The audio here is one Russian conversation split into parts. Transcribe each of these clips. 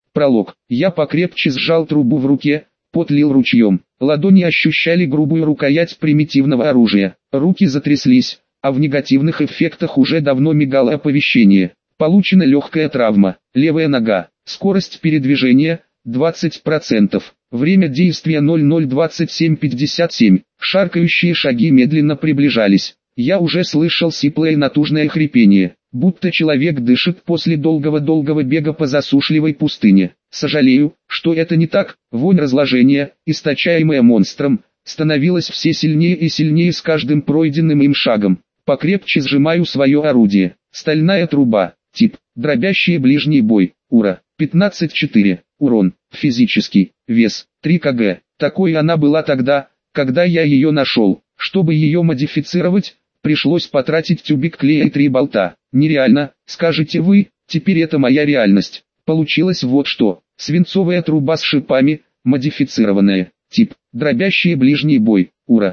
Пролог. Я покрепче сжал трубу в руке, пот лил ручьем. Ладони ощущали грубую рукоять примитивного оружия. Руки затряслись, а в негативных эффектах уже давно мигало оповещение. Получена легкая травма. Левая нога. Скорость передвижения 20%. Время действия 00:27:57. Шаркающие шаги медленно приближались. Я уже слышал сиплое натужное хрипение, будто человек дышит после долгого бега по засушливой пустыне. Сожалею, что это не так. Вонь разложения, источаемая монстром, становилась все сильнее и сильнее с каждым пройденным им шагом. Покрепче сжимаю свое орудие. Стальная труба. Тип. Дробящий ближний бой. Ура. 15-4. Урон. Физический. Вес. 3 кг. Такой она была тогда, когда я ее нашел. Чтобы ее модифицировать, пришлось потратить тюбик клея и 3 болта. Нереально, скажете вы, теперь это моя реальность. Получилось вот что. Свинцовая труба с шипами, модифицированная. Тип. Дробящий ближний бой. Ура.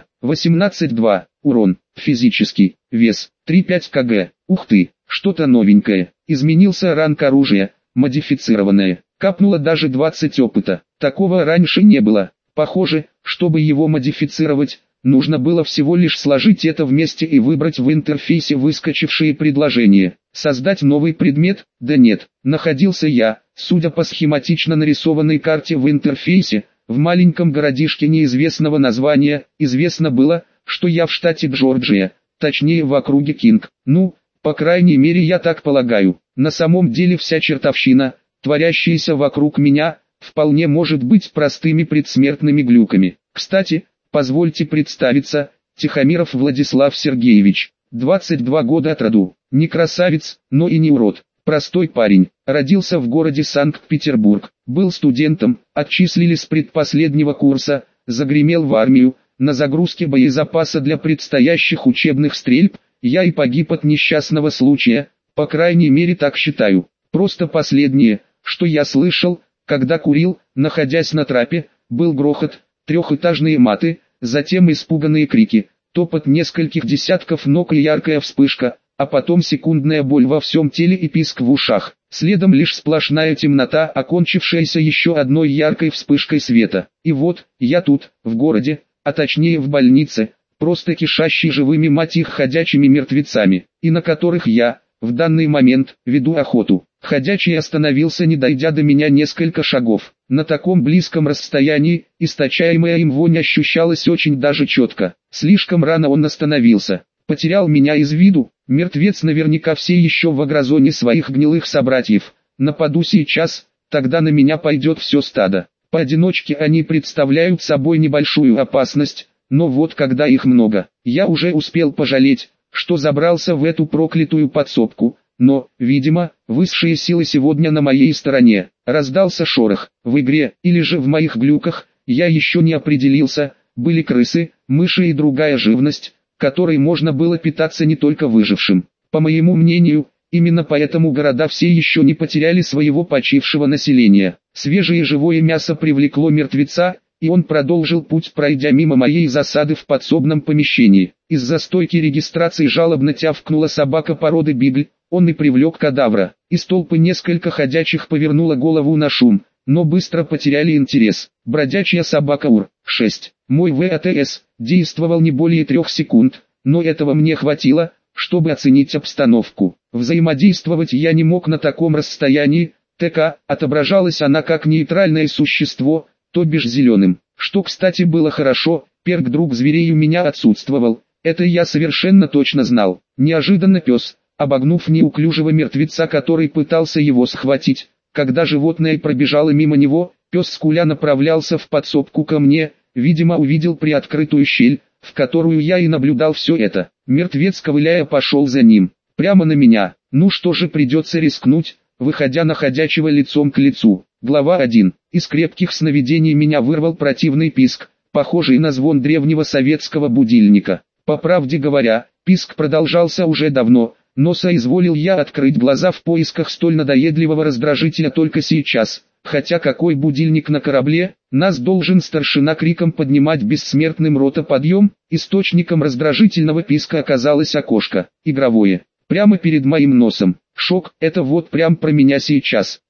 18-2. Урон. Физический. Вес. 3-5 кг. Ух ты, что-то новенькое. Изменился ранг оружия. Модифицированное. Капнуло даже 20 опыта. Такого раньше не было. Похоже, чтобы его модифицировать, нужно было всего лишь сложить это вместе и выбрать в интерфейсе выскочившие предложения. Создать новый предмет? Да нет. Находился я, судя по схематично нарисованной карте в интерфейсе, в маленьком городишке неизвестного названия. Известно было, что я в штате Джорджия, точнее в округе Кинг. Ну, по крайней мере я так полагаю. На самом деле вся чертовщина, творящаяся вокруг меня, вполне может быть простыми предсмертными глюками. Кстати, позвольте представиться, Тихомиров Владислав Сергеевич, 22 года от роду, не красавец, но и не урод, простой парень, родился в городе Санкт-Петербург, был студентом, отчислили с предпоследнего курса, загремел в армию, на загрузке боезапаса для предстоящих учебных стрельб, я и погиб от несчастного случая, по крайней мере так считаю. Просто последнее, что я слышал, когда курил, находясь на трапе, был грохот, трехэтажные маты, затем испуганные крики, топот нескольких десятков ног и яркая вспышка, а потом секундная боль во всем теле и писк в ушах. Следом лишь сплошная темнота, окончившаяся еще одной яркой вспышкой света. И вот, я тут, в городе, а точнее в больнице, просто кишащий живыми мать их ходячими мертвецами, и на которых я, в данный момент, веду охоту. Ходячий остановился, не дойдя до меня несколько шагов. На таком близком расстоянии, источаемая им вонь ощущалась очень даже четко. Слишком рано он остановился. Потерял меня из виду. Мертвец наверняка все еще в агрозоне своих гнилых собратьев. Нападу сейчас, тогда на меня пойдет все стадо. Поодиночке они представляют собой небольшую опасность, но вот когда их много, я уже успел пожалеть, что забрался в эту проклятую подсобку. Но, видимо, высшие силы сегодня на моей стороне. Раздался шорох. В игре, или же в моих глюках, я еще не определился, были крысы, мыши и другая живность, которой можно было питаться не только выжившим. По моему мнению, именно поэтому города все еще не потеряли своего почившего населения. Свежее живое мясо привлекло мертвеца, и он продолжил путь, пройдя мимо моей засады в подсобном помещении. Из-за стойки регистрации жалобно тявкнула собака породы бигль. Он и привлек кадавра. Из толпы несколько ходячих повернуло голову на шум, но быстро потеряли интерес. Бродячая собака УР-6. Мой ВАТС действовал не более 3 секунд, но этого мне хватило, чтобы оценить обстановку. Взаимодействовать я не мог на таком расстоянии. ТК, отображалась она как нейтральное существо, то бишь зеленым. Что, кстати, было хорошо, перк друг зверей у меня отсутствовал. Это я совершенно точно знал. Неожиданно пес, обогнув неуклюжего мертвеца, который пытался его схватить, когда животное пробежало мимо него, пес скуля направлялся в подсобку ко мне, видимо увидел приоткрытую щель, в которую я и наблюдал все это. Мертвец, ковыляя, пошел за ним, прямо на меня. Ну что же, придется рискнуть, выходя на ходячего лицом к лицу. Глава 1. Из крепких сновидений меня вырвал противный писк, похожий на звон древнего советского будильника. По правде говоря, писк продолжался уже давно, но соизволил я открыть глаза в поисках столь надоедливого раздражителя только сейчас. Хотя какой будильник на корабле, нас должен старшина криком поднимать бессмертным ротоподъем. Источником раздражительного писка оказалось окошко, игровое, прямо перед моим носом. Шок, это вот прям про меня сейчас.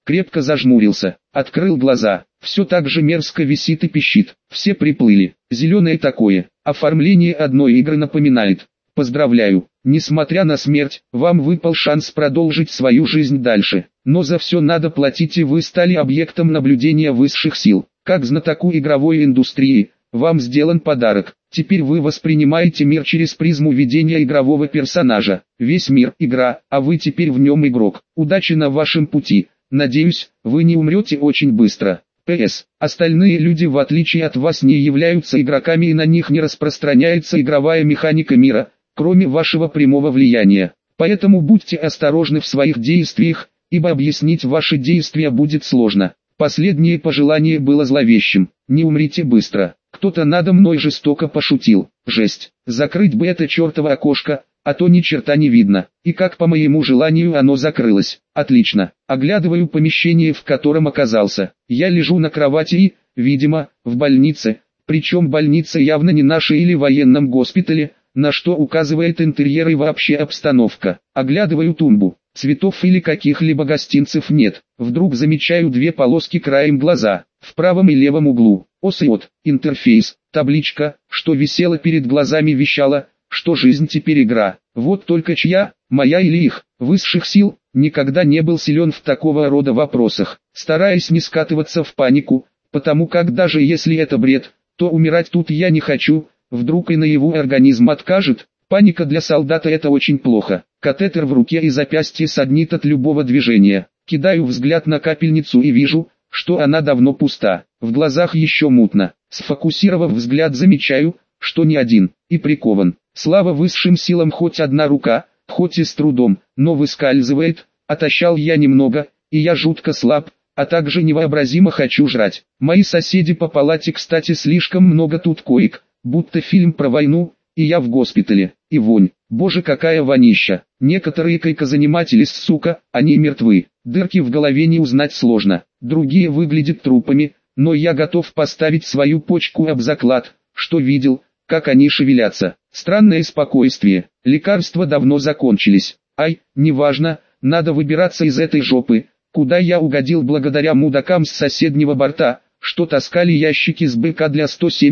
Крепко зажмурился, открыл глаза. Все так же мерзко висит и пищит. Все приплыли. Зеленое такое. Оформление одной игры напоминает. Поздравляю. Несмотря на смерть, вам выпал шанс продолжить свою жизнь дальше. Но за все надо платить, и вы стали объектом наблюдения высших сил. Как знатоку игровой индустрии, вам сделан подарок. Теперь вы воспринимаете мир через призму видения игрового персонажа. Весь мир – игра, а вы теперь в нем игрок. Удачи на вашем пути. Надеюсь, вы не умрете очень быстро. П.С. Остальные люди, в отличие от вас, не являются игроками, и на них не распространяется игровая механика мира, кроме вашего прямого влияния. Поэтому будьте осторожны в своих действиях, ибо объяснить ваши действия будет сложно. Последнее пожелание было зловещим. Не умрите быстро. Кто-то надо мной жестоко пошутил. Жесть. Закрыть бы это чертово окошко, а то ни черта не видно. И как по моему желанию оно закрылось. Отлично. Оглядываю помещение, в котором оказался. Я лежу на кровати и, видимо, в больнице. Причем больница явно не наша или военном госпитале, на что указывает интерьер и вообще обстановка. Оглядываю тумбу. Цветов или каких-либо гостинцев нет. Вдруг замечаю две полоски краем глаза. В правом и левом углу. ОС и ОТ. Интерфейс. Табличка, что висела перед глазами, вещала, что жизнь теперь игра. Вот только чья, моя или их, высших сил, никогда не был силен в такого рода вопросах. Стараясь не скатываться в панику, потому как даже если это бред, то умирать тут я не хочу. Вдруг и наяву организм откажет. Паника для солдата — это очень плохо. Катетер в руке и запястье саднит от любого движения. Кидаю взгляд на капельницу и вижу, что она давно пуста. В глазах еще мутно. Сфокусировав взгляд, замечаю, что не один, и прикован. Слава высшим силам, хоть одна рука, хоть и с трудом, но выскальзывает. Отощал я немного, и я жутко слаб, а также невообразимо хочу жрать. Мои соседи по палате, кстати, слишком много тут коек, будто фильм про войну, и я в госпитале. И вонь, боже, какая вонища. Некоторые койкозаниматели, сука, они мертвы. Дырки в голове не узнать сложно. Другие выглядят трупами, но я готов поставить свою почку об заклад, что видел, как они шевелятся. Странное спокойствие. Лекарства давно закончились. Ай, неважно, надо выбираться из этой жопы, куда я угодил благодаря мудакам с соседнего борта, что таскали ящики с БК для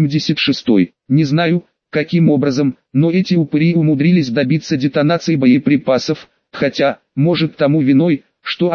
176-й. Не знаю, каким образом, но эти упыри умудрились добиться детонации боеприпасов, хотя, может, тому виной, что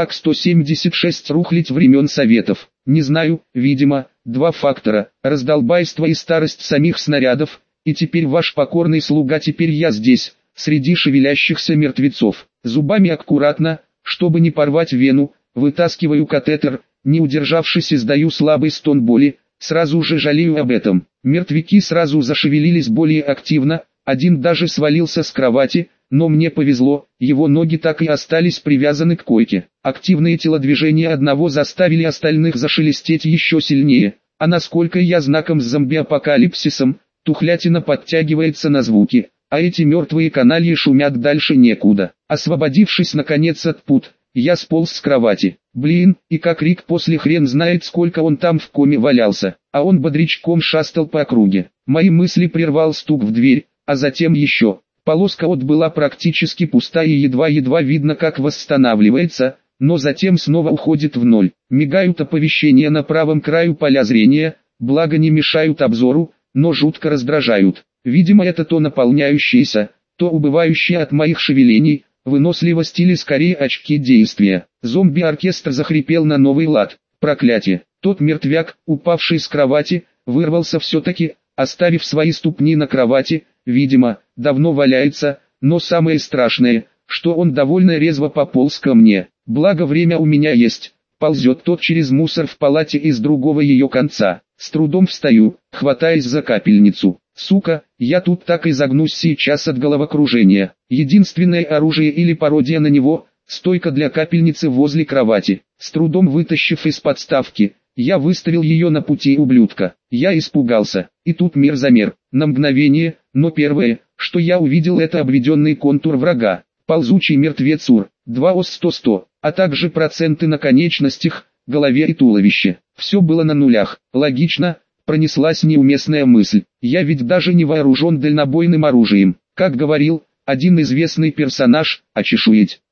АК-176 рухлядь времен Советов. Не знаю, видимо, два фактора: раздолбайство и старость самих снарядов. И теперь ваш покорный слуга, теперь я здесь, среди шевелящихся мертвецов. Зубами аккуратно, чтобы не порвать вену, вытаскиваю катетер, не удержавшись, издаю слабый стон боли, сразу же жалею об этом. Мертвяки сразу зашевелились более активно, один даже свалился с кровати, но мне повезло, его ноги так и остались привязаны к койке. Активные телодвижения одного заставили остальных зашелестеть еще сильнее, а насколько я знаком с зомби-апокалипсисом, тухлятина подтягивается на звуки, а эти мертвые канальи шумят дальше некуда. Освободившись наконец от пут, я сполз с кровати. Блин, и как Рик после хрен знает сколько он там в коме валялся, а он бодрячком шастал по округе. Мои мысли прервал стук в дверь, а затем еще. Полоска от была практически пуста и едва-едва видно, как восстанавливается, но затем снова уходит в ноль. Мигают оповещения на правом краю поля зрения, благо не мешают обзору, но жутко раздражают. Видимо, это то наполняющееся, то убывающее от моих шевелений, выносливость или скорее очки действия. Зомби-оркестр захрипел на новый лад. Проклятие! Тот мертвяк, упавший с кровати, вырвался все-таки, оставив свои ступни на кровати, видимо, давно валяется, но самое страшное, что он довольно резво пополз ко мне. Благо время у меня есть. Ползет тот через мусор в палате из другого ее конца. С трудом встаю, хватаясь за капельницу. Сука, я тут так и загнусь сейчас от головокружения. Единственное оружие или пародия на него — стойка для капельницы возле кровати. С трудом вытащив из подставки, я выставил ее на пути ублюдка. Я испугался, и тут мир замер. На мгновение, но первое, что я увидел, это обведенный контур врага. Ползучий мертвец УР, 2 ОС-100-100, а также проценты на конечностях, голове и туловище. Все было на нулях. Логично, пронеслась неуместная мысль. Я ведь даже не вооружен дальнобойным оружием. Как говорил один известный персонаж, очешуеть.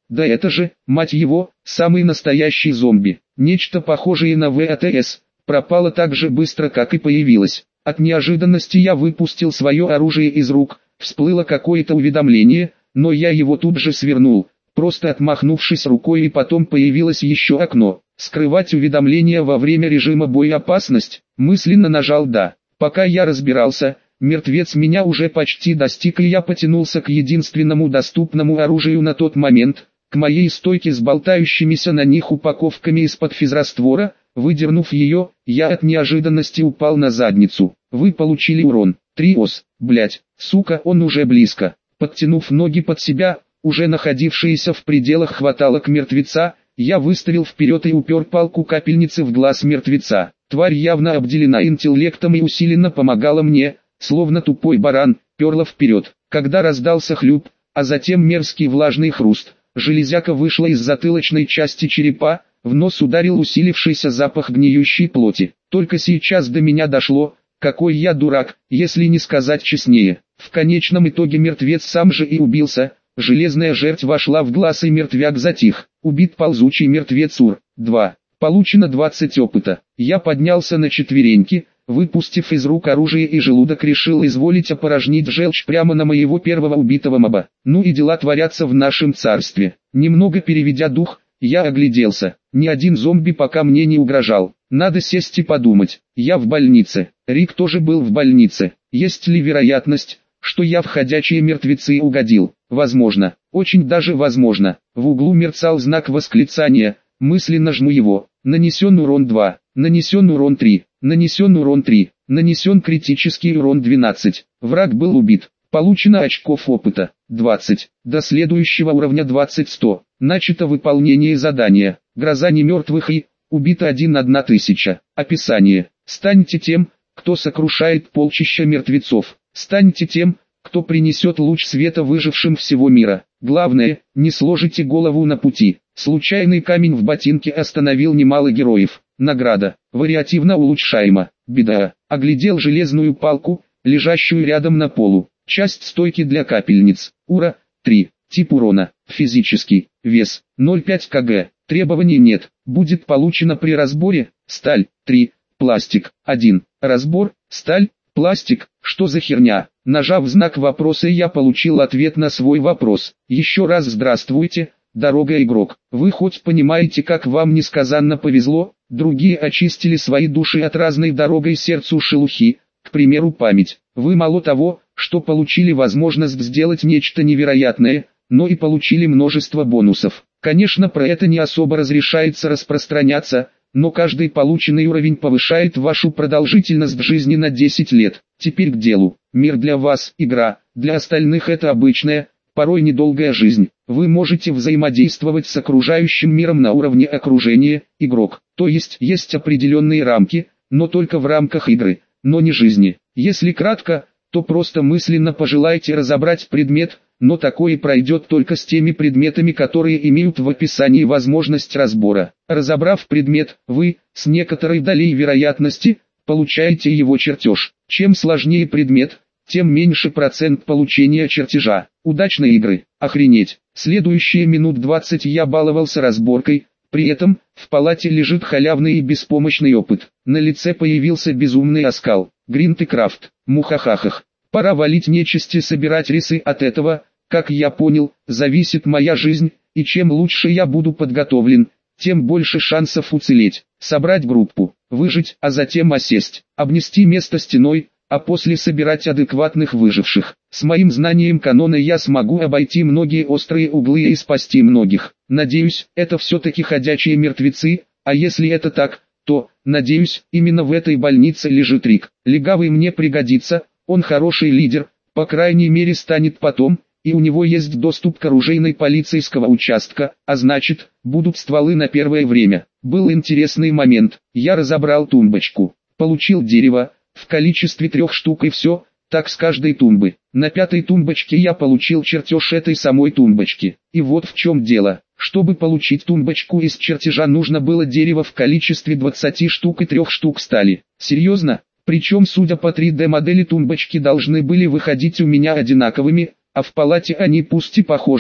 Да это же, мать его, самый настоящий зомби. Нечто похожее на ВАТС, пропало так же быстро, как и появилось. От неожиданности я выпустил свое оружие из рук, всплыло какое-то уведомление, но я его тут же свернул, просто отмахнувшись рукой, и потом появилось еще окно. Скрывать уведомления во время режима боя опасность, мысленно нажал «да». Пока я разбирался, мертвец меня уже почти достиг, и я потянулся к единственному доступному оружию на тот момент, к моей стойке с болтающимися на них упаковками из-под физраствора. Выдернув ее, я от неожиданности упал на задницу. Вы получили урон. 3 ос. Блять, сука, он уже близко. Подтянув ноги под себя, уже находившиеся в пределах хваталок мертвеца, я выставил вперед и упер палку капельницы в глаз мертвеца. Тварь явно обделена интеллектом и усиленно помогала мне, словно тупой баран, перла вперед. Когда раздался хлюп, а затем мерзкий влажный хруст, железяка вышла из затылочной части черепа, в нос ударил усилившийся запах гниющей плоти. Только сейчас до меня дошло, какой я дурак, если не сказать честнее. В конечном итоге мертвец сам же и убился, железная жертва вошла в глаз и мертвяк затих. Убит ползучий мертвец УР-2. Получено 20 опыта. Я поднялся на четвереньки, выпустив из рук оружие, и желудок решил изволить опорожнить желчь прямо на моего первого убитого моба. Ну и дела творятся в нашем царстве. Немного переведя дух, я огляделся. Ни один зомби пока мне не угрожал. Надо сесть и подумать. Я в больнице. Рик тоже был в больнице. Есть ли вероятность, что я в ходячие мертвецы угодил? Возможно. Очень даже возможно. В углу мерцал знак восклицания. Мысленно жму его. Нанесен урон 2. Нанесен урон 3. Нанесен урон 3. Нанесен критический урон 12. Враг был убит. Получено очков опыта 20. До следующего уровня 20-100. Начато выполнение задания. Гроза немертвых и убито 1000. Описание. Станьте тем, кто сокрушает полчища мертвецов. Станьте тем, кто принесет луч света выжившим всего мира. Главное, не сложите голову на пути. Случайный камень в ботинке остановил немало героев. Награда. Вариативно улучшаема. Беда. Оглядел железную палку, лежащую рядом на полу. Часть стойки для капельниц. Ура. 3. Тип урона. Физический. Вес. 0,5 кг. Требований нет. Будет получено при разборе. Сталь. 3. Пластик. 1. Разбор. Сталь. Пластик. Что за херня? Нажав знак вопроса, я получил ответ на свой вопрос. Еще раз здравствуйте, дорогой игрок. Вы хоть понимаете, как вам несказанно повезло? Другие очистили свои души от разной дорогой сердцу шелухи, к примеру память. Вы мало того, что получили возможность сделать нечто невероятное, но и получили множество бонусов. Конечно, про это не особо разрешается распространяться, но каждый полученный уровень повышает вашу продолжительность жизни на 10 лет. Теперь к делу. Мир для вас – игра, для остальных это обычная, порой недолгая жизнь. Вы можете взаимодействовать с окружающим миром на уровне окружения, игрок. То есть определенные рамки, но только в рамках игры, но не жизни. Если кратко, то просто мысленно пожелайте разобрать предмет, но такое пройдет только с теми предметами, которые имеют в описании возможность разбора. Разобрав предмет, вы, с некоторой долей вероятности, получаете его чертеж. Чем сложнее предмет, тем меньше процент получения чертежа. Удачной игры. Охренеть. Следующие минут 20 я баловался разборкой, при этом, в палате лежит халявный и беспомощный опыт. На лице появился безумный оскал. Гринт и Крафт. Мухахахах. Пора валить нечисти, собирать рисы. От этого, как я понял, зависит моя жизнь, и чем лучше я буду подготовлен, тем больше шансов уцелеть. Собрать группу, выжить, а затем осесть, обнести место стеной, а после собирать адекватных выживших. С моим знанием канона я смогу обойти многие острые углы и спасти многих. Надеюсь, это все-таки ходячие мертвецы, а если это так, то, надеюсь, именно в этой больнице лежит Рик. Легавый мне пригодится, он хороший лидер, по крайней мере станет потом, и у него есть доступ к оружейной полицейского участка, а значит, будут стволы на первое время. Был интересный момент, я разобрал тумбочку, получил дерево, в количестве 3 штук и все, так с каждой тумбы. На 5-й тумбочке я получил чертеж этой самой тумбочки. И вот в чем дело. Чтобы получить тумбочку из чертежа, нужно было дерево в количестве 20 штук и 3 штук стали. Серьезно? Причем, судя по 3D модели, тумбочки должны были выходить у меня одинаковыми, а в палате они пусть и похожие,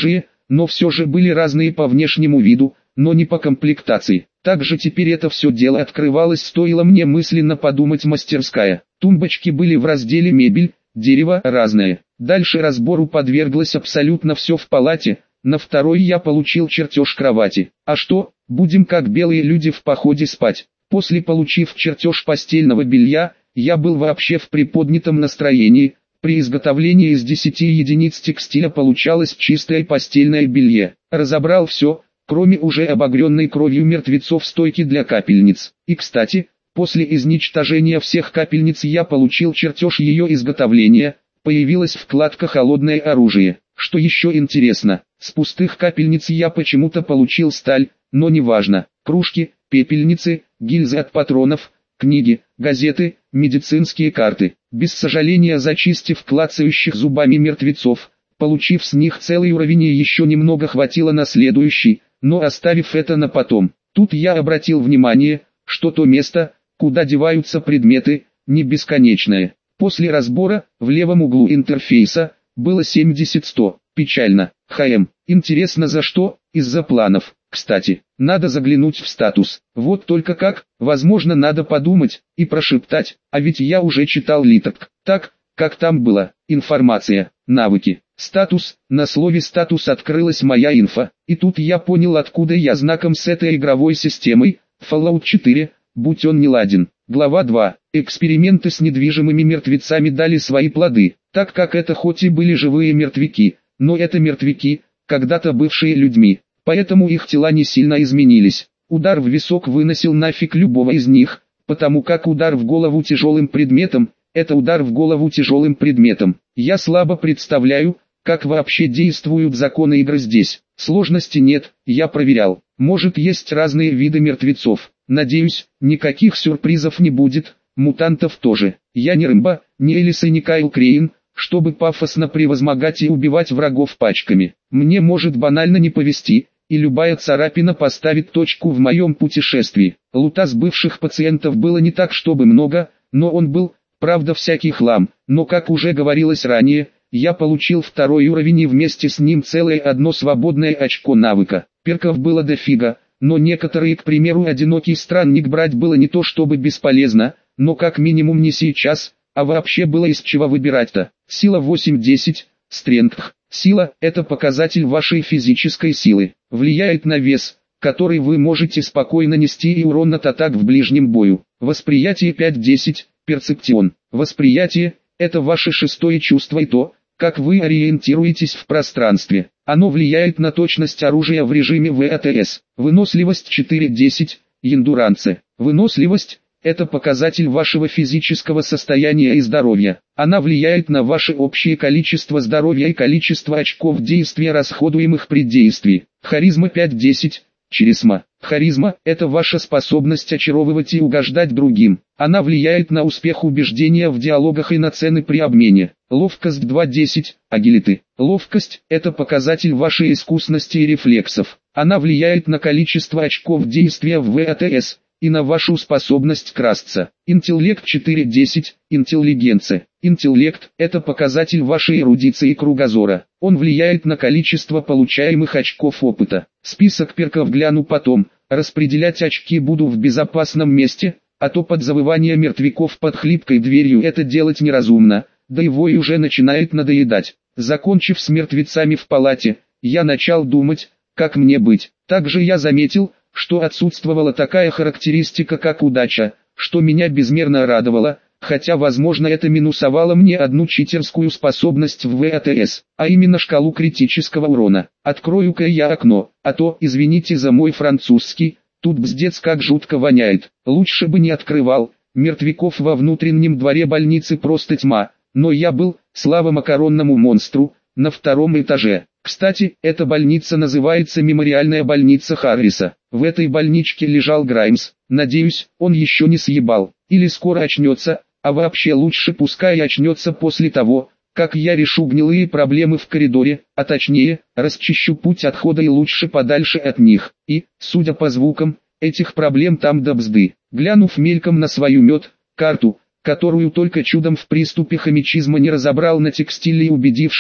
но все же были разные по внешнему виду, но не по комплектации. Также теперь это все дело открывалось, стоило мне мысленно подумать мастерская. Тумбочки были в разделе «Мебель», дерево разное. Дальше разбору подверглось абсолютно все в палате. На второй я получил чертеж кровати. А что, будем как белые люди в походе спать. После получив чертеж постельного белья, я был вообще в приподнятом настроении. При изготовлении из 10 единиц текстиля получалось чистое постельное белье. Разобрал все, кроме уже обогренной кровью мертвецов стойки для капельниц. И кстати, после изничтожения всех капельниц я получил чертеж ее изготовления. Появилась вкладка «Холодное оружие». Что еще интересно, с пустых капельниц я почему-то получил сталь, но неважно. Кружки, пепельницы, гильзы от патронов, книги, газеты, медицинские карты. Без сожаления зачистив клацающих зубами мертвецов, получив с них целый уровень и еще немного хватило на следующий, но оставив это на потом. Тут я обратил внимание, что то место, куда деваются предметы, не бесконечное. После разбора, в левом углу интерфейса, было 70-100. Печально. Интересно за что? Из-за планов. Кстати, надо заглянуть в статус. Вот только как, возможно надо подумать и прошептать, а ведь я уже читал литок. Так, как там было, информация, навыки, статус, на слове статус открылась моя инфа. И тут я понял, откуда я знаком с этой игровой системой, Fallout 4, будь он не ладен. Глава 2. Эксперименты с недвижимыми мертвецами дали свои плоды, так как это хоть и были живые мертвяки, но это мертвяки, когда-то бывшие людьми, поэтому их тела не сильно изменились. Удар в висок выносил нафиг любого из них, потому как удар в голову тяжелым предметом – это удар в голову тяжелым предметом. Я слабо представляю, как вообще действуют законы игры здесь. Сложности нет, я проверял. Может, есть разные виды мертвецов. Надеюсь, никаких сюрпризов не будет, мутантов тоже. Я не Рэмбо, не Элис и не Кайл Крейн, чтобы пафосно превозмогать и убивать врагов пачками. Мне может банально не повезти, и любая царапина поставит точку в моем путешествии. Лута с бывших пациентов было не так чтобы много, но он был, правда, всякий хлам. Но как уже говорилось ранее, я получил второй уровень и вместе с ним целое одно свободное очко навыка. Перков было дофига, но некоторые, к примеру, одинокий странник брать было не то чтобы бесполезно, но как минимум не сейчас, а вообще было из чего выбирать-то. Сила 8-10, стрength. Сила – это показатель вашей физической силы. Влияет на вес, который вы можете спокойно нести и урон от атак в ближнем бою. Восприятие 5-10, перцептион. Восприятие – это ваше шестое чувство и то, как вы ориентируетесь в пространстве. Оно влияет на точность оружия в режиме ВАТС. Выносливость 4-10, эндуранце. Выносливость – это показатель вашего физического состояния и здоровья. Она влияет на ваше общее количество здоровья и количество очков действия, расходуемых при действии. Харизма 5-10, Чаризма. Харизма – это ваша способность очаровывать и угождать другим. Она влияет на успех убеждения в диалогах и на цены при обмене. Ловкость 2-10, агилиты. Ловкость – это показатель вашей искусности и рефлексов. Она влияет на количество очков действия в ВАТС и на вашу способность красться. Интеллект 4-10, интеллигенция. Интеллект – это показатель вашей эрудиции и кругозора. Он влияет на количество получаемых очков опыта. Список перков гляну потом, распределять очки буду в безопасном месте, а то под завывание мертвяков под хлипкой дверью это делать неразумно, да его и уже начинает надоедать. Закончив с мертвецами в палате, я начал думать, как мне быть. Также я заметил, что отсутствовала такая характеристика как удача, что меня безмерно радовало, хотя возможно это минусовало мне одну читерскую способность в ВАТС, а именно шкалу критического урона. Открою-ка я окно, а то, извините за мой французский, тут бздец как жутко воняет. Лучше бы не открывал, мертвяков во внутреннем дворе больницы просто тьма, но я был, слава макаронному монстру, на втором этаже. Кстати, эта больница называется Мемориальная больница Харриса. В этой больничке лежал Граймс, надеюсь, он еще не съебал, или скоро очнется, а вообще лучше пускай очнется после того, как я решу гнилые проблемы в коридоре, а точнее, расчищу путь отхода и лучше подальше от них. И, судя по звукам, этих проблем там до бзды. Глянув мельком на свою карту, которую только чудом в приступе хомячизма не разобрал на текстиле и убедившись,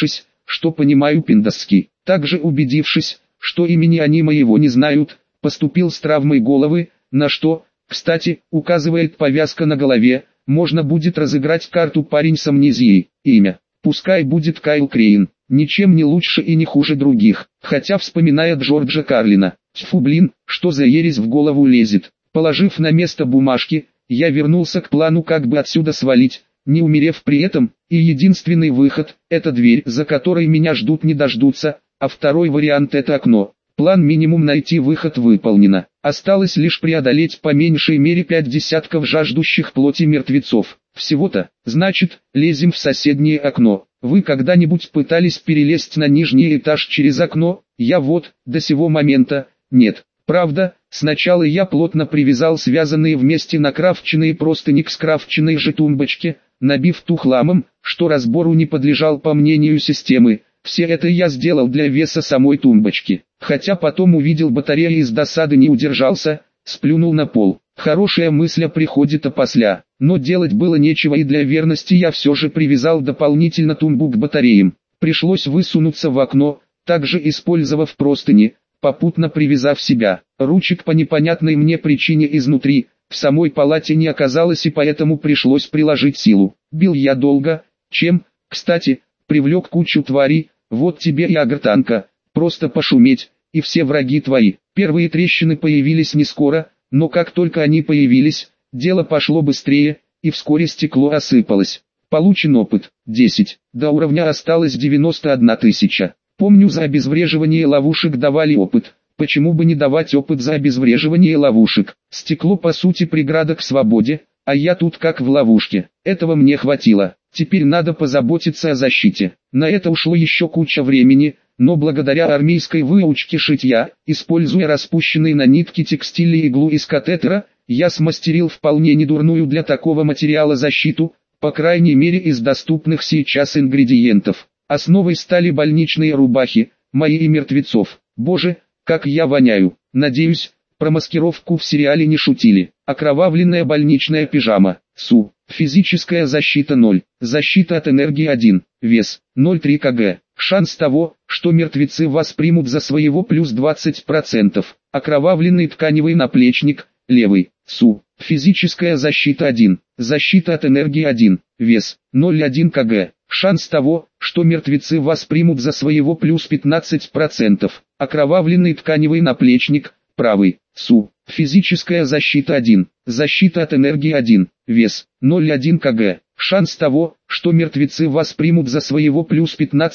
что понимаю пиндосский. Также убедившись, что имени они моего не знают, поступил с травмой головы, на что, кстати, указывает повязка на голове, можно будет разыграть карту «Парень с амнезией». Имя. Пускай будет Кайл Крейн. Ничем не лучше и не хуже других. Хотя, вспоминая Джорджа Карлина, тьфу блин, что за ересь в голову лезет. Положив на место бумажки, я вернулся к плану, как бы отсюда свалить, не умерев при этом, и единственный выход – это дверь, за которой меня ждут не дождутся, а второй вариант – это окно. План минимум найти выход выполнено. Осталось лишь преодолеть по меньшей мере 5 десятков жаждущих плоти мертвецов. Всего-то, значит, лезем в соседнее окно. Вы когда-нибудь пытались перелезть на нижний этаж через окно? Я вот, до сего момента, нет. Правда, сначала я плотно привязал связанные вместе накрафченные простыни к скрафченной же тумбочке, набив ту хламом, что разбору не подлежал по мнению системы. Все это я сделал для веса самой тумбочки. Хотя потом увидел батарею и с досады не удержался, сплюнул на пол. Хорошая мысль приходит опосля, но делать было нечего, и для верности я все же привязал дополнительно тумбу к батареям. Пришлось высунуться в окно, также использовав простыни, попутно привязав себя. Ручек по непонятной мне причине изнутри, в самой палате не оказалось, и поэтому пришлось приложить силу. Бил я долго, чем, кстати, привлек кучу тварей. Вот тебе и огртанка, просто пошуметь, и все враги твои. Первые трещины появились не скоро, но как только они появились, дело пошло быстрее, и вскоре стекло осыпалось. Получен опыт, 10, до уровня осталось 91 тысяча. Помню, за обезвреживание ловушек давали опыт, почему бы не давать опыт за обезвреживание ловушек? Стекло по сути преграда к свободе, а я тут как в ловушке. Этого мне хватило. Теперь надо позаботиться о защите. На это ушло еще куча времени, но благодаря армейской выучке шитья, используя распущенные на нитке текстиль и иглу из катетера, я смастерил вполне недурную для такого материала защиту, по крайней мере из доступных сейчас ингредиентов. Основой стали больничные рубахи, мои и мертвецов. Боже, как я воняю. Надеюсь, про маскировку в сериале не шутили. Окровавленная больничная пижама. СУ. Физическая защита 0. Защита от энергии 1. Вес 0,3 кг. Шанс того, что мертвецы вас примут за своего плюс 20%. Окровавленный тканевый наплечник. Левый. СУ. Физическая защита 1. Защита от энергии 1. Вес 0,1 кг. Шанс того, что мертвецы вас примут за своего плюс 15%. Окровавленный тканевый наплечник. Правый. СУ. Физическая защита 1. Защита от энергии 1. Вес 0,1 кг. Шанс того, что мертвецы вас примут за своего плюс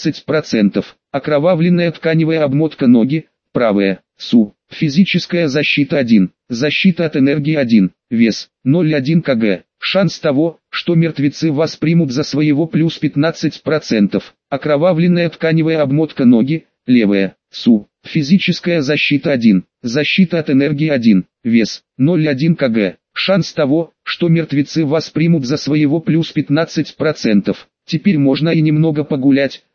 15%. Окровавленная тканевая обмотка ноги. Правая. СУ. Физическая защита 1. Защита от энергии 1. Вес 0,1 кг. Шанс того, что мертвецы вас примут за своего плюс 15%. Окровавленная тканевая обмотка ноги. Левая. СУ. Физическая защита 1. Защита от энергии 1. Вес 0,1 кг. Шанс того, что мертвецы вас примут за своего плюс 15%. Теперь можно и немного погулять.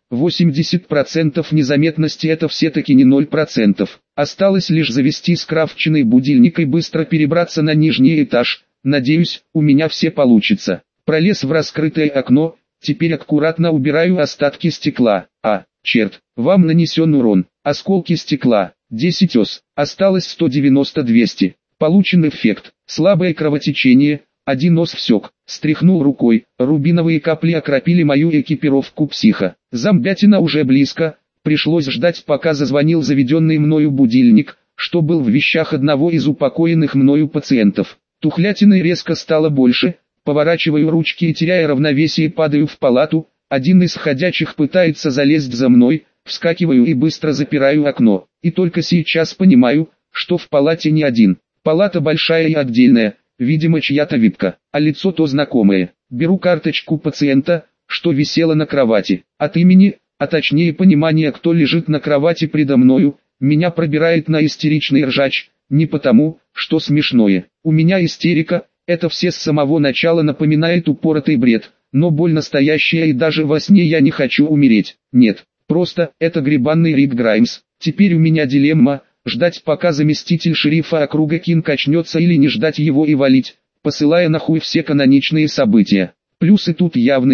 80% незаметности — это все-таки не 0%. Осталось лишь завести скрафченный будильник и быстро перебраться на нижний этаж. Надеюсь, у меня все получится. Пролез в раскрытое окно, теперь аккуратно убираю остатки стекла. Черт, вам нанесен урон. Осколки стекла. 10 ос. Осталось 190-200. Получен эффект. Слабое кровотечение. 1 ос всек. Стряхнул рукой. Рубиновые капли окропили мою экипировку психа. Зомбятина уже близко. Пришлось ждать, пока зазвонил заведенный мною будильник, что был в вещах одного из упокоенных мною пациентов. Тухлятины резко стало больше. Поворачиваю ручки и, теряя равновесие, падаю в палату. Один из ходячих пытается залезть за мной. Вскакиваю и быстро запираю окно. И только сейчас понимаю, что в палате не один. Палата большая и отдельная, видимо чья-то випка, а лицо то знакомое. Беру карточку пациента, что висела на кровати. От имени, а точнее понимания, кто лежит на кровати предо мною, меня пробирает на истеричный ржач. Не потому, что смешное. У меня истерика, это все с самого начала напоминает упоротый бред. Но боль настоящая, и даже во сне я не хочу умереть. Нет, просто это гребанный Рик Граймс. Теперь у меня дилемма: ждать, пока заместитель шерифа округа Кинг очнется, или не ждать его и валить, посылая нахуй все каноничные события. Плюсы тут явные.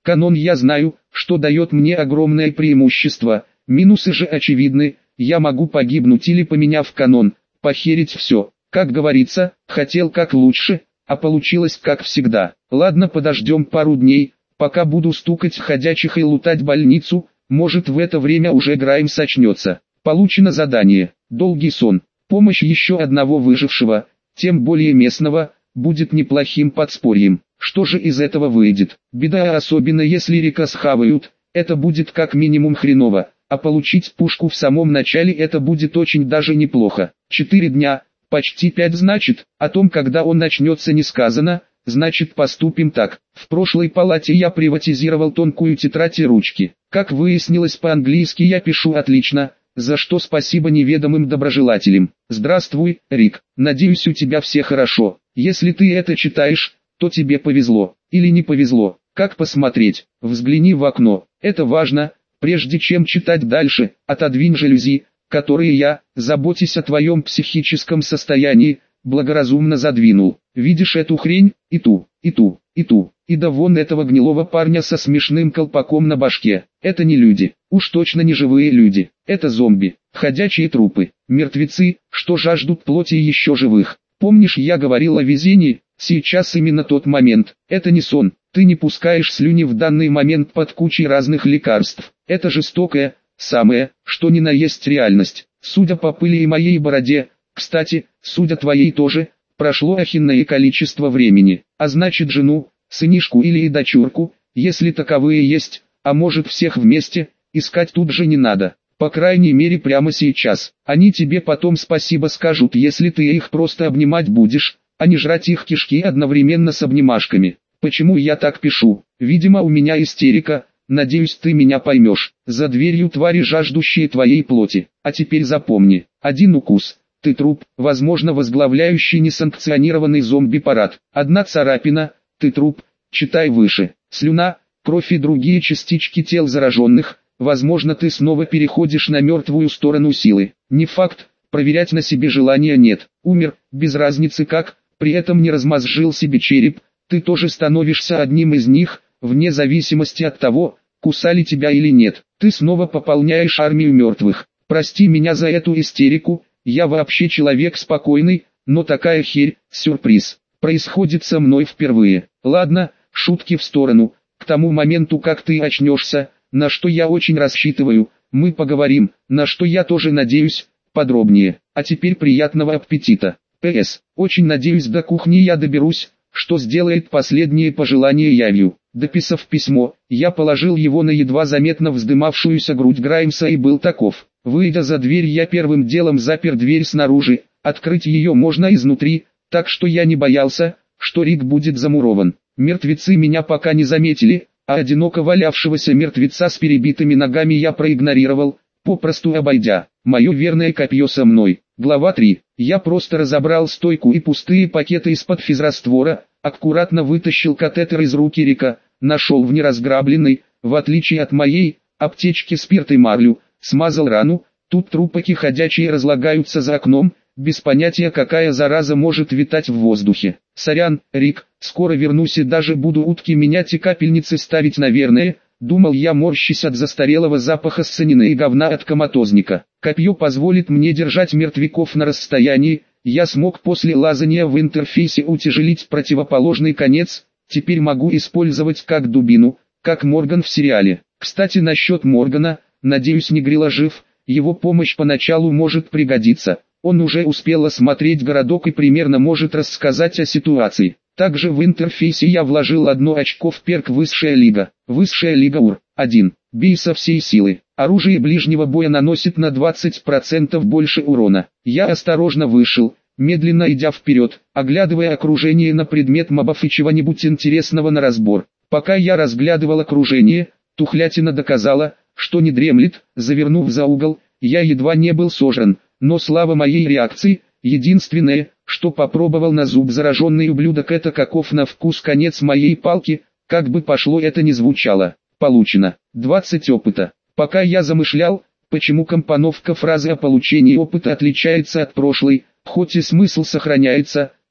Канон я знаю, что дает мне огромное преимущество, минусы же очевидны, я могу погибнуть или, поменяв канон, похерить все. Как говорится, хотел как лучше, а получилось как всегда. Ладно, подождем пару дней, пока буду стукать ходячих и лутать больницу, может в это время уже Граймс очнется. Получено задание, долгий сон, помощь еще одного выжившего, тем более местного, будет неплохим подспорьем. Что же из этого выйдет? Беда, особенно если Рика схавают, это будет как минимум хреново, а получить пушку в самом начале это будет очень даже неплохо. 4 дня, почти 5 значит, о том когда он начнется не сказано, значит поступим так. В прошлой палате я приватизировал тонкую тетрадь и ручки. Как выяснилось, по-английски я пишу отлично, за что спасибо неведомым доброжелателям. Здравствуй, Рик, надеюсь у тебя все хорошо. Если ты это читаешь, то тебе повезло, или не повезло, как посмотреть. Взгляни в окно, это важно, прежде чем читать дальше, отодвинь жалюзи, которые я, заботясь о твоем психическом состоянии, благоразумно задвинул. Видишь эту хрень, и ту, и ту, и ту, и да вон этого гнилого парня со смешным колпаком на башке. Это не люди, уж точно не живые люди, это зомби, ходячие трупы, мертвецы, что жаждут плоти еще живых. Помнишь, я говорил о везении? Сейчас именно тот момент. Это не сон, ты не пускаешь слюни в данный момент под кучей разных лекарств. Это жестокая, самое, что ни на есть реальность. Судя по пыли и моей бороде, кстати, судя твоей тоже, прошло ахинное количество времени. А значит жену, сынишку или и дочурку, если таковые есть, а может всех вместе, искать тут же не надо. По крайней мере прямо сейчас. Они тебе потом спасибо скажут, если ты их просто обнимать будешь, а не жрать их кишки одновременно с обнимашками. Почему я так пишу? Видимо у меня истерика, надеюсь ты меня поймешь. За дверью твари, жаждущие твоей плоти. А теперь запомни, один укус, ты труп, возможно возглавляющий несанкционированный зомби-парад. Одна царапина, ты труп, читай выше. Слюна, кровь и другие частички тел зараженных, возможно ты снова переходишь на мертвую сторону силы. Не факт, проверять на себе желания нет. Умер, без разницы как, при этом не размозжил себе череп, ты тоже становишься одним из них, вне зависимости от того, кусали тебя или нет. Ты снова пополняешь армию мертвых. Прости меня за эту истерику, я вообще человек спокойный, но такая херь, сюрприз, происходит со мной впервые. Ладно, шутки в сторону, к тому моменту как ты очнешься, на что я очень рассчитываю, мы поговорим, на что я тоже надеюсь, подробнее. А теперь приятного аппетита. П.С. Очень надеюсь до кухни я доберусь, что сделает последние пожелания явью. Дописав письмо, я положил его на едва заметно вздымавшуюся грудь Граймса и был таков. Выйдя за дверь, я первым делом запер дверь снаружи, открыть ее можно изнутри, так что я не боялся, что Рик будет замурован. Мертвецы меня пока не заметили, а одиноко валявшегося мертвеца с перебитыми ногами я проигнорировал, попросту обойдя. Мое верное копье со мной. Глава 3. Я просто разобрал стойку и пустые пакеты из-под физраствора, аккуратно вытащил катетер из руки Рика, нашел в неразграбленной, в отличие от моей, аптечке спирт и марлю, смазал рану, тут трупаки ходячие разлагаются за окном, без понятия какая зараза может витать в воздухе. Сорян, Рик, скоро вернусь и даже буду утки менять и капельницы ставить наверное, думал я, морщась от застарелого запаха ссанины и говна от коматозника. Копье позволит мне держать мертвяков на расстоянии, я смог после лазания в интерфейсе утяжелить противоположный конец, теперь могу использовать как дубину, как Морган в сериале. Кстати насчет Моргана, надеюсь Негрила жив, его помощь поначалу может пригодиться. Он уже успел осмотреть городок и примерно может рассказать о ситуации. Также в интерфейсе я вложил 1 очко в перк Высшая Лига. Высшая Лига УР. 1. Бей со всей силы. Оружие ближнего боя наносит на 20% больше урона. Я осторожно вышел, медленно идя вперед, оглядывая окружение на предмет мобов и чего-нибудь интересного на разбор. Пока я разглядывал окружение, тухлятина доказала, что не дремлет. Завернув за угол, я едва не был сожран. Но слава моей реакции, единственное, что попробовал на зуб зараженный ублюдок, это каков на вкус конец моей палки, как бы пошло это ни звучало. Получено 20 опыта. Пока я замышлял, почему компоновка фразы о получении опыта отличается от прошлой, хоть и смысл сохраняется,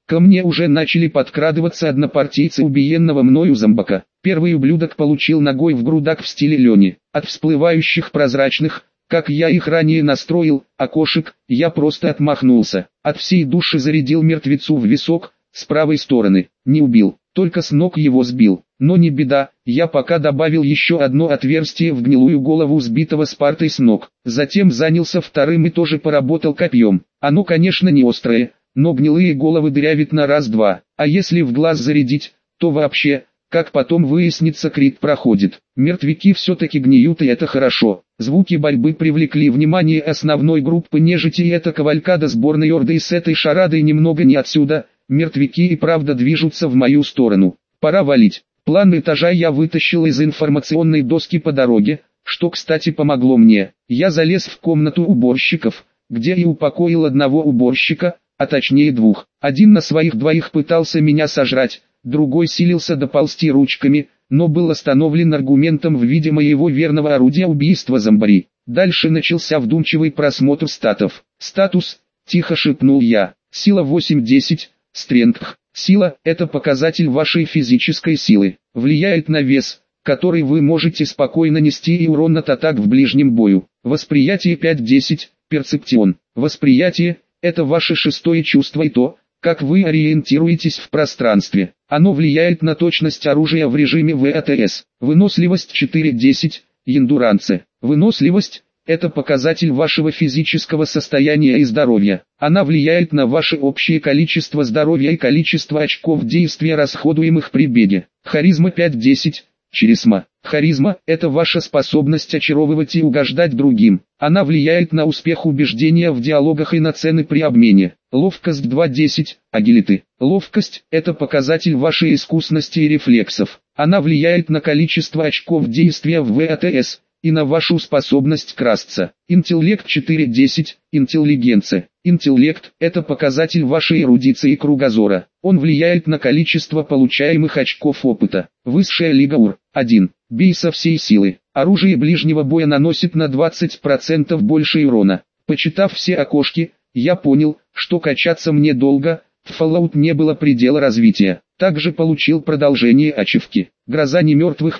Ко мне уже начали подкрадываться однопартийцы убиенного мною зомбака. Первый ублюдок получил ногой в грудак в стиле Лени. От всплывающих прозрачных, как я их ранее настроил, окошек, я просто отмахнулся. От всей души зарядил мертвецу в висок, с правой стороны. Не убил, только с ног его сбил. Но не беда, я пока добавил еще одно отверстие в гнилую голову сбитого Спартой с ног. Затем занялся вторым и тоже поработал копьем. Оно, конечно, не острое, но гнилые головы дырявит на раз-два. А если в глаз зарядить, то вообще, как потом выяснится, крит проходит. Мертвяки все-таки гниют, и это хорошо. Звуки борьбы привлекли внимание основной группы нежити, и эта кавалькада сборной орды, и с этой шарадой немного не отсюда. Мертвяки и правда движутся в мою сторону. Пора валить. План этажа я вытащил из информационной доски по дороге, что, кстати, помогло мне. Я залез в комнату уборщиков, где и упокоил одного уборщика, а точнее двух. Один на своих двоих пытался меня сожрать, другой силился доползти ручками, но был остановлен аргументом в виде моего верного орудия убийства зомбари. Дальше начался вдумчивый просмотр статов. «Статус», — тихо шепнул я, — «сила 8-10, стрength». Сила – это показатель вашей физической силы. Влияет на вес, который вы можете спокойно нести, и урон от атак в ближнем бою. Восприятие 5-10, перцептион. Восприятие – это ваше шестое чувство и то, как вы ориентируетесь в пространстве. Оно влияет на точность оружия в режиме ВАТС. Выносливость 4-10, эндуранце. Выносливость – это показатель вашего физического состояния и здоровья. Она влияет на ваше общее количество здоровья и количество очков действия, расходуемых при беге. Харизма 5-10, Харизма. Харизма – это ваша способность очаровывать и угождать другим. Она влияет на успех убеждения в диалогах и на цены при обмене. Ловкость 2-10, агилиты. Ловкость – это показатель вашей искусности и рефлексов. Она влияет на количество очков действия в ВАТС и на вашу способность красться. Интеллект 4-10, интеллигенция. Интеллект – это показатель вашей эрудиции и кругозора. Он влияет на количество получаемых очков опыта. Высшая лига УР-1. Бей со всей силы. Оружие ближнего боя наносит на 20% больше урона. Почитав все окошки, я понял, что качаться мне долго, в Fallout не было предела развития. Также получил продолжение ачивки. Гроза немертвых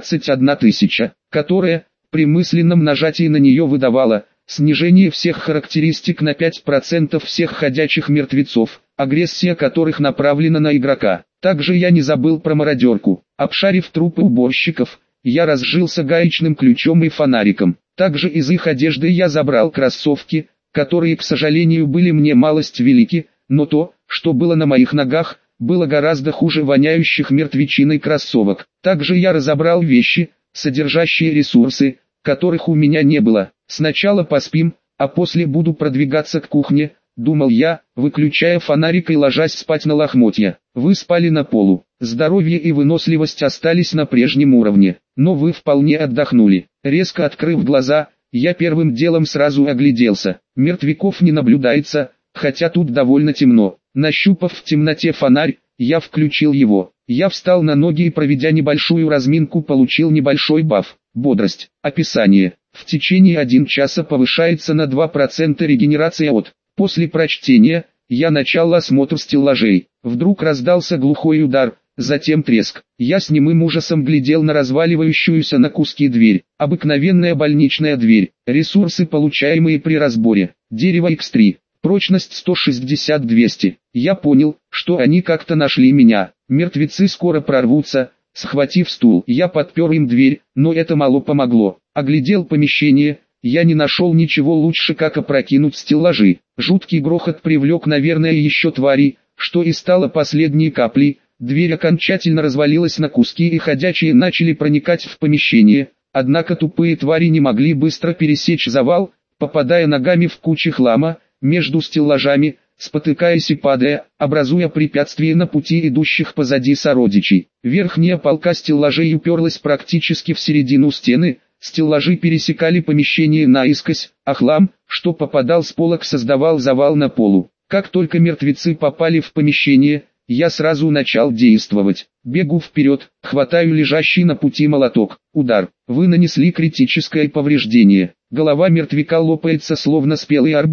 14-1000, которая, при мысленном нажатии на нее, выдавала снижение всех характеристик на 5% всех ходячих мертвецов, агрессия которых направлена на игрока. Также я не забыл про мародерку. Обшарив трупы уборщиков, я разжился гаечным ключом и фонариком. Также из их одежды я забрал кроссовки, которые, к сожалению, были мне малость велики, но то, что было на моих ногах, было гораздо хуже воняющих мертвечиной кроссовок. Также я разобрал вещи, содержащие ресурсы, которых у меня не было. Сначала поспим, а после буду продвигаться к кухне, думал я, выключая фонарик и ложась спать на лохмотья. Вы спали на полу. Здоровье и выносливость остались на прежнем уровне, но вы вполне отдохнули. Резко открыв глаза, я первым делом сразу огляделся. Мертвяков не наблюдается, хотя тут довольно темно. Нащупав в темноте фонарь, я включил его. Я встал на ноги и, проведя небольшую разминку, получил небольшой баф. Бодрость. Описание. В течение 1 часа повышается на 2% регенерация от. После прочтения, я начал осмотр стеллажей. Вдруг раздался глухой удар, затем треск. Я с немым ужасом глядел на разваливающуюся на куски дверь. Обыкновенная больничная дверь. Ресурсы, получаемые при разборе. Дерево X3. Прочность 160-200. Я понял, что они как-то нашли меня. Мертвецы скоро прорвутся. Схватив стул, я подпер им дверь, но это мало помогло. Оглядел помещение, я не нашел ничего лучше, как опрокинуть стеллажи. Жуткий грохот привлек, наверное, еще тварей, что и стало последней каплей. Дверь окончательно развалилась на куски, и ходячие начали проникать в помещение. Однако тупые твари не могли быстро пересечь завал, попадая ногами в кучи хлама, между стеллажами, спотыкаясь и падая, образуя препятствие на пути идущих позади сородичей. Верхняя полка стеллажей уперлась практически в середину стены, стеллажи пересекали помещение наискось, а хлам, что попадал с полок, создавал завал на полу. Как только мертвецы попали в помещение, я сразу начал действовать. Бегу вперед, хватаю лежащий на пути молоток. Удар. Вы нанесли критическое повреждение. Голова мертвяка лопается, словно спелый арбуз.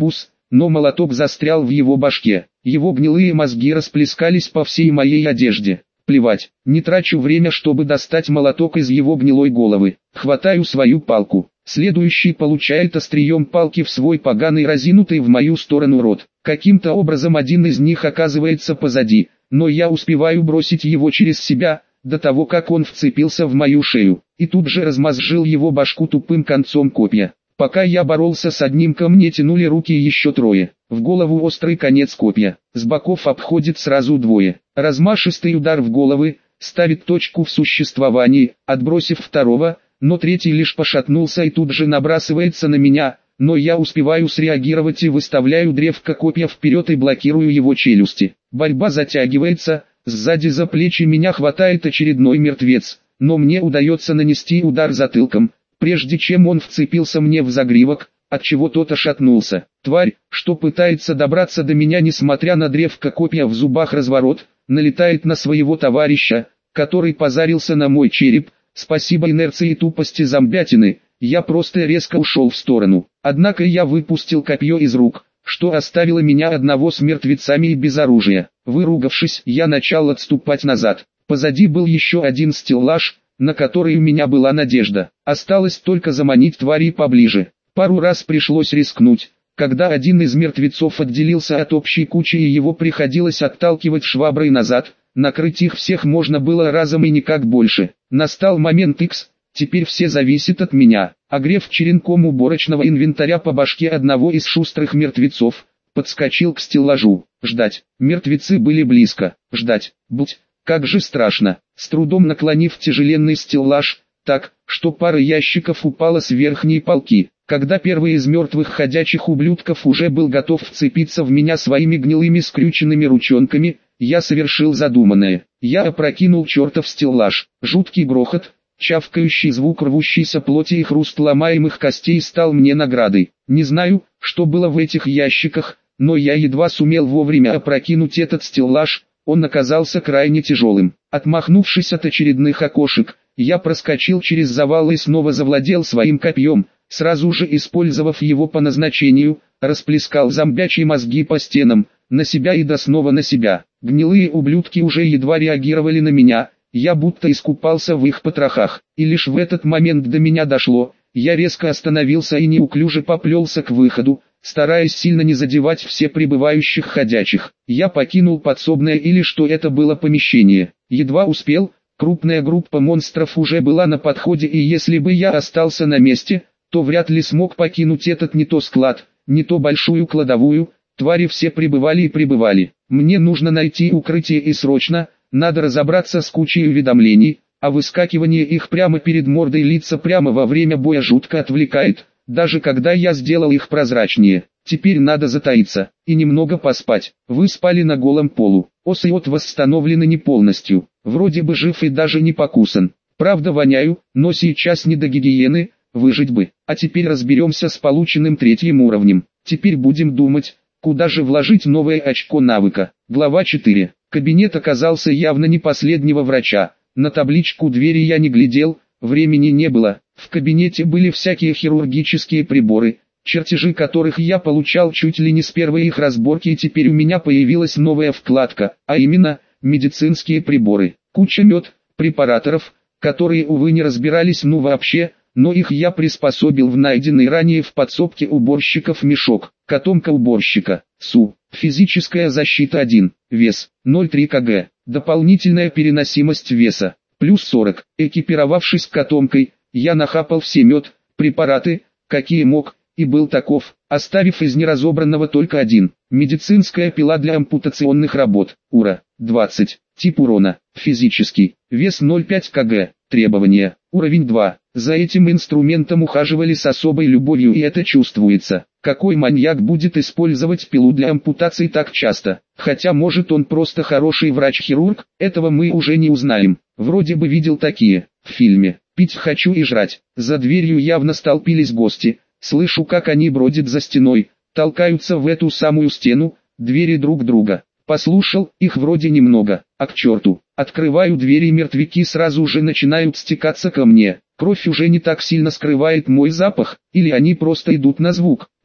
но молоток застрял в его башке. Его гнилые мозги расплескались по всей моей одежде. Плевать, не трачу время, чтобы достать молоток из его гнилой головы. Хватаю свою палку. Следующий получает острием палки в свой поганый разинутый в мою сторону рот. Каким-то образом один из них оказывается позади, но я успеваю бросить его через себя, до того как он вцепился в мою шею, и тут же размозжил его башку тупым концом копья. Пока я боролся с одним, ко мне тянули руки еще трое. В голову острый конец копья, с боков обходит сразу двое. Размашистый удар в головы ставит точку в существовании, отбросив второго, но третий лишь пошатнулся и тут же набрасывается на меня, но я успеваю среагировать и выставляю древко копья вперед и блокирую его челюсти. Борьба затягивается, сзади за плечи меня хватает очередной мертвец, но мне удается нанести удар затылком, прежде чем он вцепился мне в загривок, отчего тот ошатнулся. Тварь, что пытается добраться до меня несмотря на древко копья в зубах разворот, налетает на своего товарища, который позарился на мой череп. Спасибо инерции и тупости зомбятины, я просто резко ушел в сторону. Однако я выпустил копье из рук, что оставило меня одного с мертвецами и без оружия. Выругавшись, я начал отступать назад. Позади был еще один стеллаж, на который у меня была надежда. Осталось только заманить твари поближе. Пару раз пришлось рискнуть, когда один из мертвецов отделился от общей кучи и его приходилось отталкивать шваброй назад. Накрыть их всех можно было разом и никак больше. Настал момент X, теперь все зависит от меня. Огрев черенком уборочного инвентаря по башке одного из шустрых мертвецов, подскочил к стеллажу. Ждать. Мертвецы были близко. Ждать. Будь. Как же страшно. С трудом наклонив тяжеленный стеллаж, так, что пара ящиков упала с верхней полки. Когда первый из мертвых ходячих ублюдков уже был готов вцепиться в меня своими гнилыми скрюченными ручонками, я совершил задуманное. Я опрокинул чертов стеллаж. Жуткий грохот, чавкающий звук рвущейся плоти и хруст ломаемых костей стал мне наградой. Не знаю, что было в этих ящиках, но я едва сумел вовремя опрокинуть этот стеллаж, он оказался крайне тяжелым. Отмахнувшись от очередных окошек, я проскочил через завал и снова завладел своим копьем, сразу же использовав его по назначению, расплескал зомбячьи мозги по стенам, на себя и до снова на себя. Гнилые ублюдки уже едва реагировали на меня, я будто искупался в их потрохах, и лишь в этот момент до меня дошло, я резко остановился и неуклюже поплелся к выходу, стараясь сильно не задевать все прибывающих ходячих. Я покинул подсобное или что это было помещение, едва успел, крупная группа монстров уже была на подходе и если бы я остался на месте, то вряд ли смог покинуть этот не то склад, не то большую кладовую. Твари все прибывали и прибывали. Мне нужно найти укрытие и срочно, надо разобраться с кучей уведомлений, а выскакивание их прямо перед мордой лица прямо во время боя жутко отвлекает, даже когда я сделал их прозрачнее. Теперь надо затаиться и немного поспать. Вы спали на голом полу. Осиот восстановлены не полностью, вроде бы жив и даже не покусан. Правда воняю, но сейчас не до гигиены, выжить бы. А теперь разберемся с полученным третьим уровнем. Теперь будем думать, куда же вложить новое очко навыка. Глава 4. Кабинет оказался явно не последнего врача. На табличку двери я не глядел, времени не было. В кабинете были всякие хирургические приборы, чертежи которых я получал чуть ли не с первой их разборки, и теперь у меня появилась новая вкладка, а именно, медицинские приборы. Куча препараторов, которые, увы, не разбирались вообще, но их я приспособил в найденный ранее в подсобке уборщиков мешок. Котомка уборщика. СУ. Физическая защита 1. Вес 0,3 кг. Дополнительная переносимость веса. Плюс 40. Экипировавшись котомкой, я нахапал все препараты, какие мог, и был таков, оставив из неразобранного только один. Медицинская пила для ампутационных работ. УРА. 20. Тип урона. Физический. Вес 0,5 кг. Требования. Уровень 2. За этим инструментом ухаживали с особой любовью, и это чувствуется. Какой маньяк будет использовать пилу для ампутации так часто? Хотя может он просто хороший врач-хирург, этого мы уже не узнаем. Вроде бы видел такие в фильме. Пить хочу и жрать. За дверью явно столпились гости. Слышу, как они бродят за стеной, толкаются в эту самую стену, двери друг друга. Послушал, их вроде немного, а к черту. Открываю двери, и мертвяки сразу же начинают стекаться ко мне. Кровь уже не так сильно скрывает мой запах, или они просто идут на звук.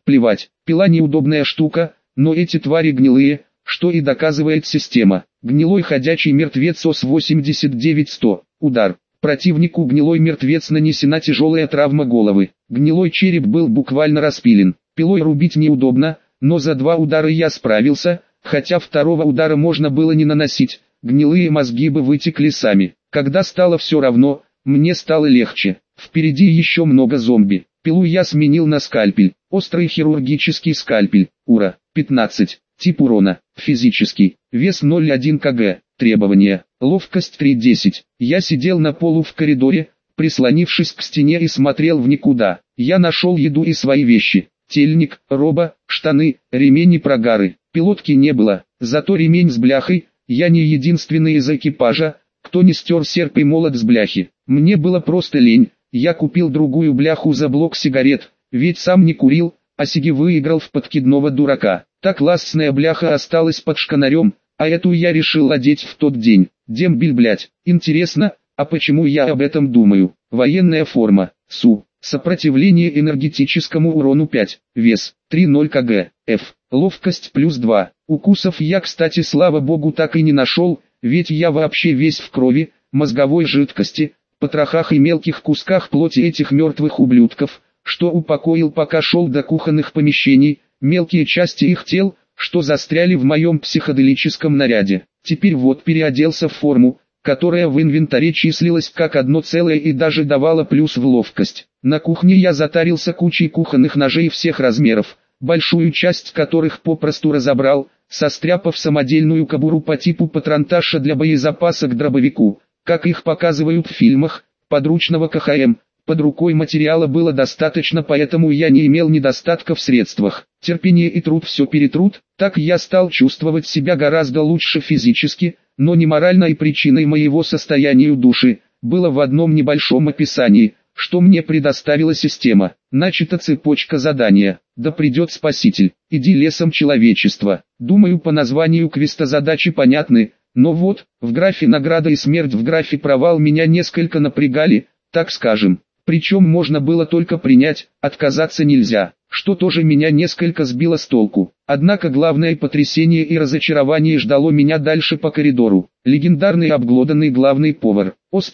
Плевать, пила неудобная штука, но эти твари гнилые, что и доказывает система. Гнилой ходячий мертвец ОС 89-100. Удар. Противнику гнилой мертвец нанесена тяжелая травма головы. Гнилой череп был буквально распилен. Пилой рубить неудобно, но за 2 удара я справился, хотя второго удара можно было не наносить, гнилые мозги бы вытекли сами. Когда стало все равно, мне стало легче. Впереди еще много зомби. Пилу я сменил на скальпель. Острый хирургический скальпель. Ура. 15. Тип урона. Физический. Вес 0,1 кг. Требования. Ловкость 3,10. Я сидел на полу в коридоре, прислонившись к стене и смотрел в никуда. Я нашел еду и свои вещи. Тельник, роба, штаны, ремень и прогары. Пилотки не было, зато ремень с бляхой. Я не единственный из экипажа, кто не стер серп и молот с бляхи. Мне было просто лень. Я купил другую бляху за блок сигарет, ведь сам не курил, а сиги выиграл в подкидного дурака. Так ластная бляха осталась под шканарем, а эту я решил одеть в тот день. Дембель, блять. Интересно, а почему я об этом думаю? Военная форма. СУ. Сопротивление энергетическому урону 5. Вес 3,0 кг. F. Ловкость +2. Укусов я, кстати, слава богу, так и не нашел, ведь я вообще весь в крови, мозговой жидкости, потрохах и мелких кусках плоти этих мертвых ублюдков, что упокоил, пока шел до кухонных помещений, мелкие части их тел, что застряли в моем психоделическом наряде. Теперь вот переоделся в форму, которая в инвентаре числилась как одно целое и даже давала плюс в ловкость. На кухне я затарился кучей кухонных ножей всех размеров, большую часть которых попросту разобрал, состряпав самодельную кобуру по типу патронташа для боезапаса к дробовику, как их показывают в фильмах, подручного КХМ. Под рукой материала было достаточно, поэтому я не имел недостатка в средствах. Терпение и труд все перетрут, так я стал чувствовать себя гораздо лучше физически, но не морально, и причиной моего состояния души было в одном небольшом описании, что мне предоставила система. Начата цепочка задания. Да придет спаситель, иди лесом человечества. Думаю, по названию квеста задачи понятны, но вот, в графе награда и смерть, в графе провал меня несколько напрягали, так скажем. Причем можно было только принять, отказаться нельзя, что тоже меня несколько сбило с толку. Однако главное потрясение и разочарование ждало меня дальше по коридору. Легендарный обглоданный главный повар, ОС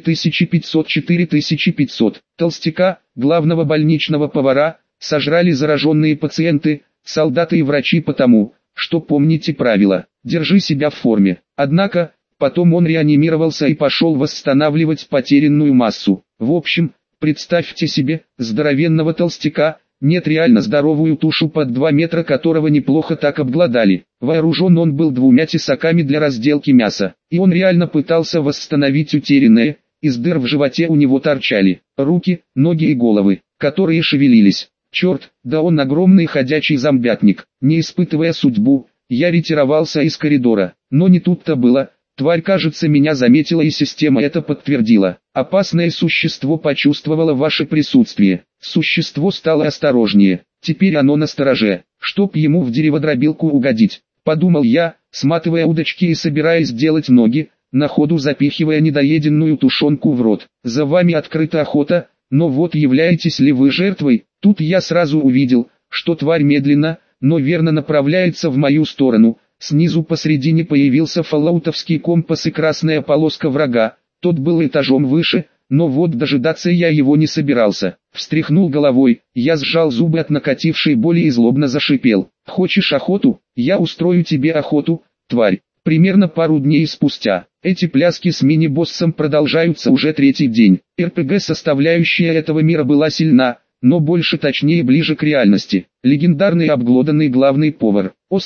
4500-4500, толстяка, главного больничного повара, сожрали зараженные пациенты, солдаты и врачи, потому что помните правила, держи себя в форме. Однако, потом он реанимировался и пошел восстанавливать потерянную массу. В общем, представьте себе, здоровенного толстяка, нет, реально здоровую тушу под 2 метра, которого неплохо так обглодали. Вооружен он был 2 тесаками для разделки мяса, и он реально пытался восстановить утерянное. Из дыр в животе у него торчали руки, ноги и головы, которые шевелились. Черт, да он огромный ходячий зомбятник. Не испытывая судьбу, я ретировался из коридора, но не тут-то было. Тварь, кажется, меня заметила, и система это подтвердила. Опасное существо почувствовало ваше присутствие. Существо стало осторожнее. Теперь оно настороже, чтоб ему в дереводробилку угодить. Подумал я, сматывая удочки и собираясь делать ноги, на ходу запихивая недоеденную тушенку в рот. За вами открыта охота, но вот являетесь ли вы жертвой? Тут я сразу увидел, что тварь медленно, но верно направляется в мою сторону. Снизу посредине появился фоллаутовский компас и красная полоска врага. Тот был этажом выше, но вот дожидаться я его не собирался. Встряхнул головой, я сжал зубы от накатившей боли и злобно зашипел. «Хочешь охоту? Я устрою тебе охоту, тварь!» Примерно пару дней спустя, эти пляски с мини-боссом продолжаются уже 3-й день. РПГ-составляющая этого мира была сильна, но больше, точнее, ближе к реальности. Легендарный обглоданный главный повар, ОС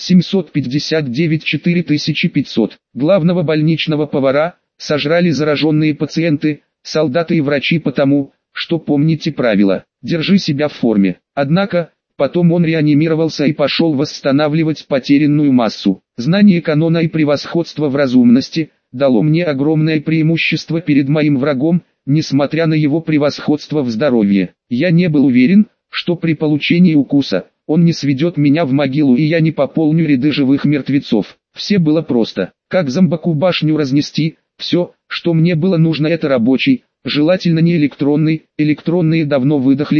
759-4500, главного больничного повара, сожрали зараженные пациенты, солдаты и врачи, потому что помните правила, держи себя в форме. Однако, потом он реанимировался и пошел восстанавливать потерянную массу. Знание канона и превосходство в разумности дало мне огромное преимущество перед моим врагом, несмотря на его превосходство в здоровье. Я не был уверен, что при получении укуса он не сведет меня в могилу и я не пополню ряды живых мертвецов. Все было просто. Как зомбаку башню разнести? Все, что мне было нужно, это рабочий, желательно не электронный. Электронные давно выдохлись,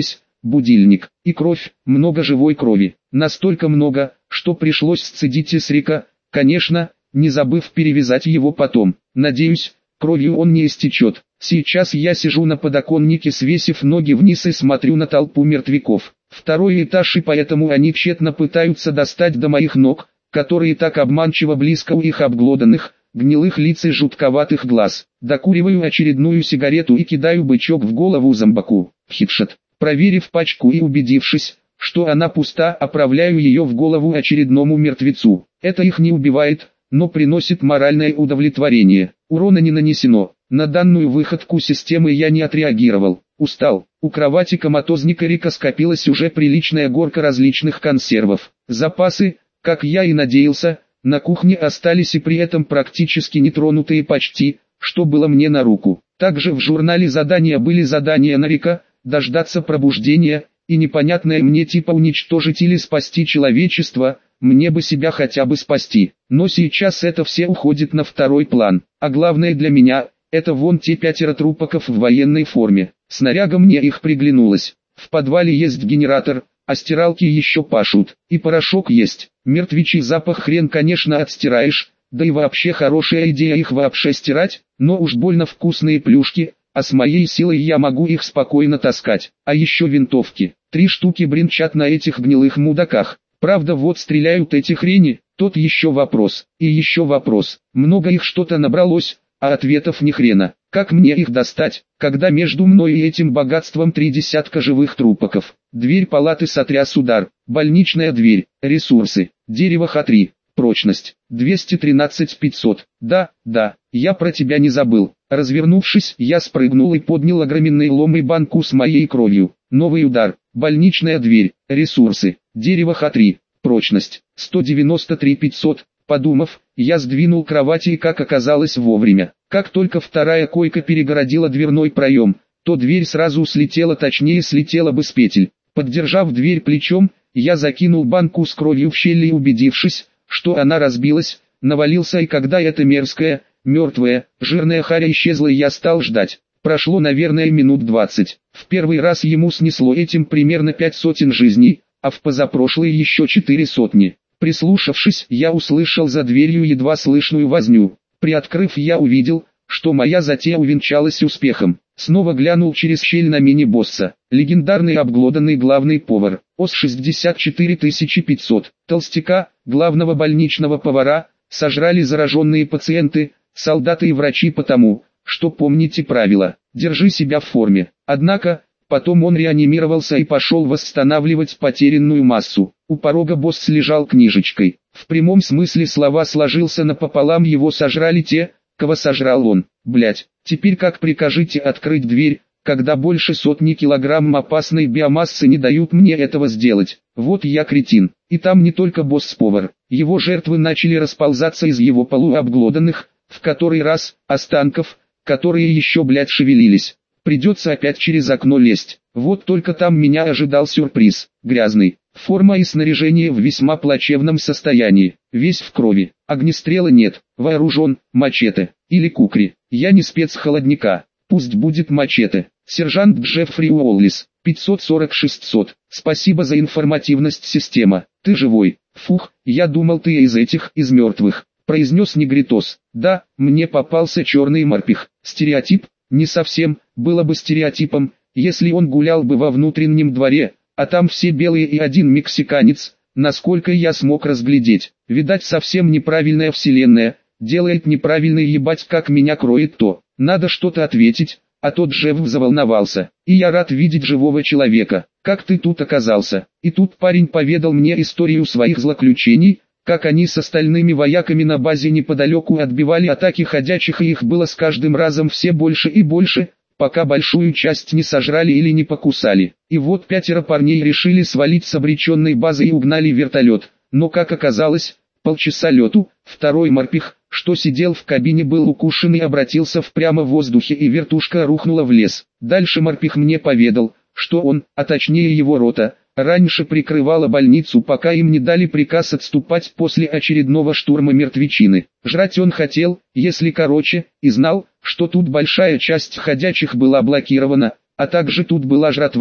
будильник и кровь, много живой крови. Настолько много, что пришлось сцедить из река, конечно, не забыв перевязать его потом. Надеюсь, кровью он не истечет. Сейчас я сижу на подоконнике, свесив ноги вниз и смотрю на толпу мертвяков. Второй этаж, и поэтому они тщетно пытаются достать до моих ног, которые так обманчиво близко у их обглоданных, гнилых лиц и жутковатых глаз. Докуриваю очередную сигарету и кидаю бычок в голову зомбаку. Хитшот. Проверив пачку и убедившись, что она пуста, оправляю ее в голову очередному мертвецу. Это их не убивает, но приносит моральное удовлетворение. Урона не нанесено. На данную выходку системы я не отреагировал. Устал. У кровати коматозника Рика скопилась уже приличная горка различных консервов. Запасы, как я и надеялся, на кухне остались и при этом практически нетронутые почти, что было мне на руку. Также в журнале задания были задания на Рика, дождаться пробуждения, и непонятное мне типа уничтожить или спасти человечество, мне бы себя хотя бы спасти. Но сейчас это все уходит на второй план. А главное для меня, это вон те 5 трупаков в военной форме. Снаряга мне их приглянулось. В подвале есть генератор, а стиралки еще пашут. И порошок есть. Мертвечий запах хрен конечно отстираешь, да и вообще хорошая идея их вообще стирать, но уж больно вкусные плюшки, а с моей силой я могу их спокойно таскать. А еще винтовки. 3 штуки бренчат на этих гнилых мудаках. Правда вот стреляют эти хрени, тот еще вопрос. И еще вопрос. Много их что-то набралось, а ответов ни хрена. Как мне их достать, когда между мной и этим богатством 3 десятка живых трупаков? Дверь палаты сотряс удар. Больничная дверь. Ресурсы. Дерево Х3. Прочность. 213 500. Да, я про тебя не забыл. Развернувшись, я спрыгнул и поднял огроменный лом и банку с моей кровью. Новый удар. Больничная дверь. Ресурсы. Дерево Х3. Прочность. 193 500. Подумав, я сдвинул кровати и, как оказалось, вовремя. Как только вторая койка перегородила дверной проем, то дверь сразу слетела, точнее слетела бы с петель. Поддержав дверь плечом, я закинул банку с кровью в щель и, убедившись, что она разбилась, навалился, и когда эта мерзкая, мертвая, жирная харя исчезла, я стал ждать. Прошло, наверное, минут 20. В первый раз ему снесло этим примерно 5 сотен жизней, а в позапрошлый еще 4 сотни. Прислушавшись, я услышал за дверью едва слышную возню. Приоткрыв, я увидел, что моя затея увенчалась успехом. Снова глянул через щель на мини-босса. Легендарный обглоданный главный повар. ОС 64500. Толстяка, главного больничного повара, сожрали зараженные пациенты, солдаты и врачи потому, что помните правила. Держи себя в форме. Однако, потом он реанимировался и пошел восстанавливать потерянную массу. У порога босс лежал книжечкой. В прямом смысле слова сложился напополам, его сожрали те, кого сожрал он. Блять, теперь как прикажите открыть дверь, когда больше сотни килограмм опасной биомассы не дают мне этого сделать? Вот я кретин. И там не только босс-повар. Его жертвы начали расползаться из его полуобглоданных, в который раз, останков, которые еще, блять, шевелились. Придется опять через окно лезть. Вот только там меня ожидал сюрприз. Грязный. Форма и снаряжение в весьма плачевном состоянии. Весь в крови. Огнестрела нет. Вооружен, мачете. Или кукри. Я не спец холодника. Пусть будет мачете. Сержант Джеффри Уоллис. 540-600. Спасибо за информативность, система. Ты живой. Фух, я думал, ты из этих, из мертвых. Произнес Негритос. Да, мне попался черный морпех. Стереотип? Не совсем. Было бы стереотипом, если он гулял бы во внутреннем дворе, а там все белые и один мексиканец, насколько я смог разглядеть. Видать, совсем неправильная вселенная, делает неправильный, ебать, как меня кроет то. Надо что-то ответить, а тот Джефф заволновался. И я рад видеть живого человека. Как ты тут оказался? И тут парень поведал мне историю своих злоключений, как они с остальными вояками на базе неподалеку отбивали атаки ходячих, и их было с каждым разом все больше и больше, пока большую часть не сожрали или не покусали. И вот 5 парней решили свалить с обреченной базы и угнали вертолет. Но как оказалось, полчаса лету, второй морпех, что сидел в кабине, был укушен и обратился в прямо в воздухе, и вертушка рухнула в лес. Дальше морпех мне поведал, что он, а точнее его рота, раньше прикрывала больницу, пока им не дали приказ отступать после очередного штурма мертвечины. Жрать он хотел, если короче, и знал, что тут большая часть ходячих была блокирована, а также тут была жратва,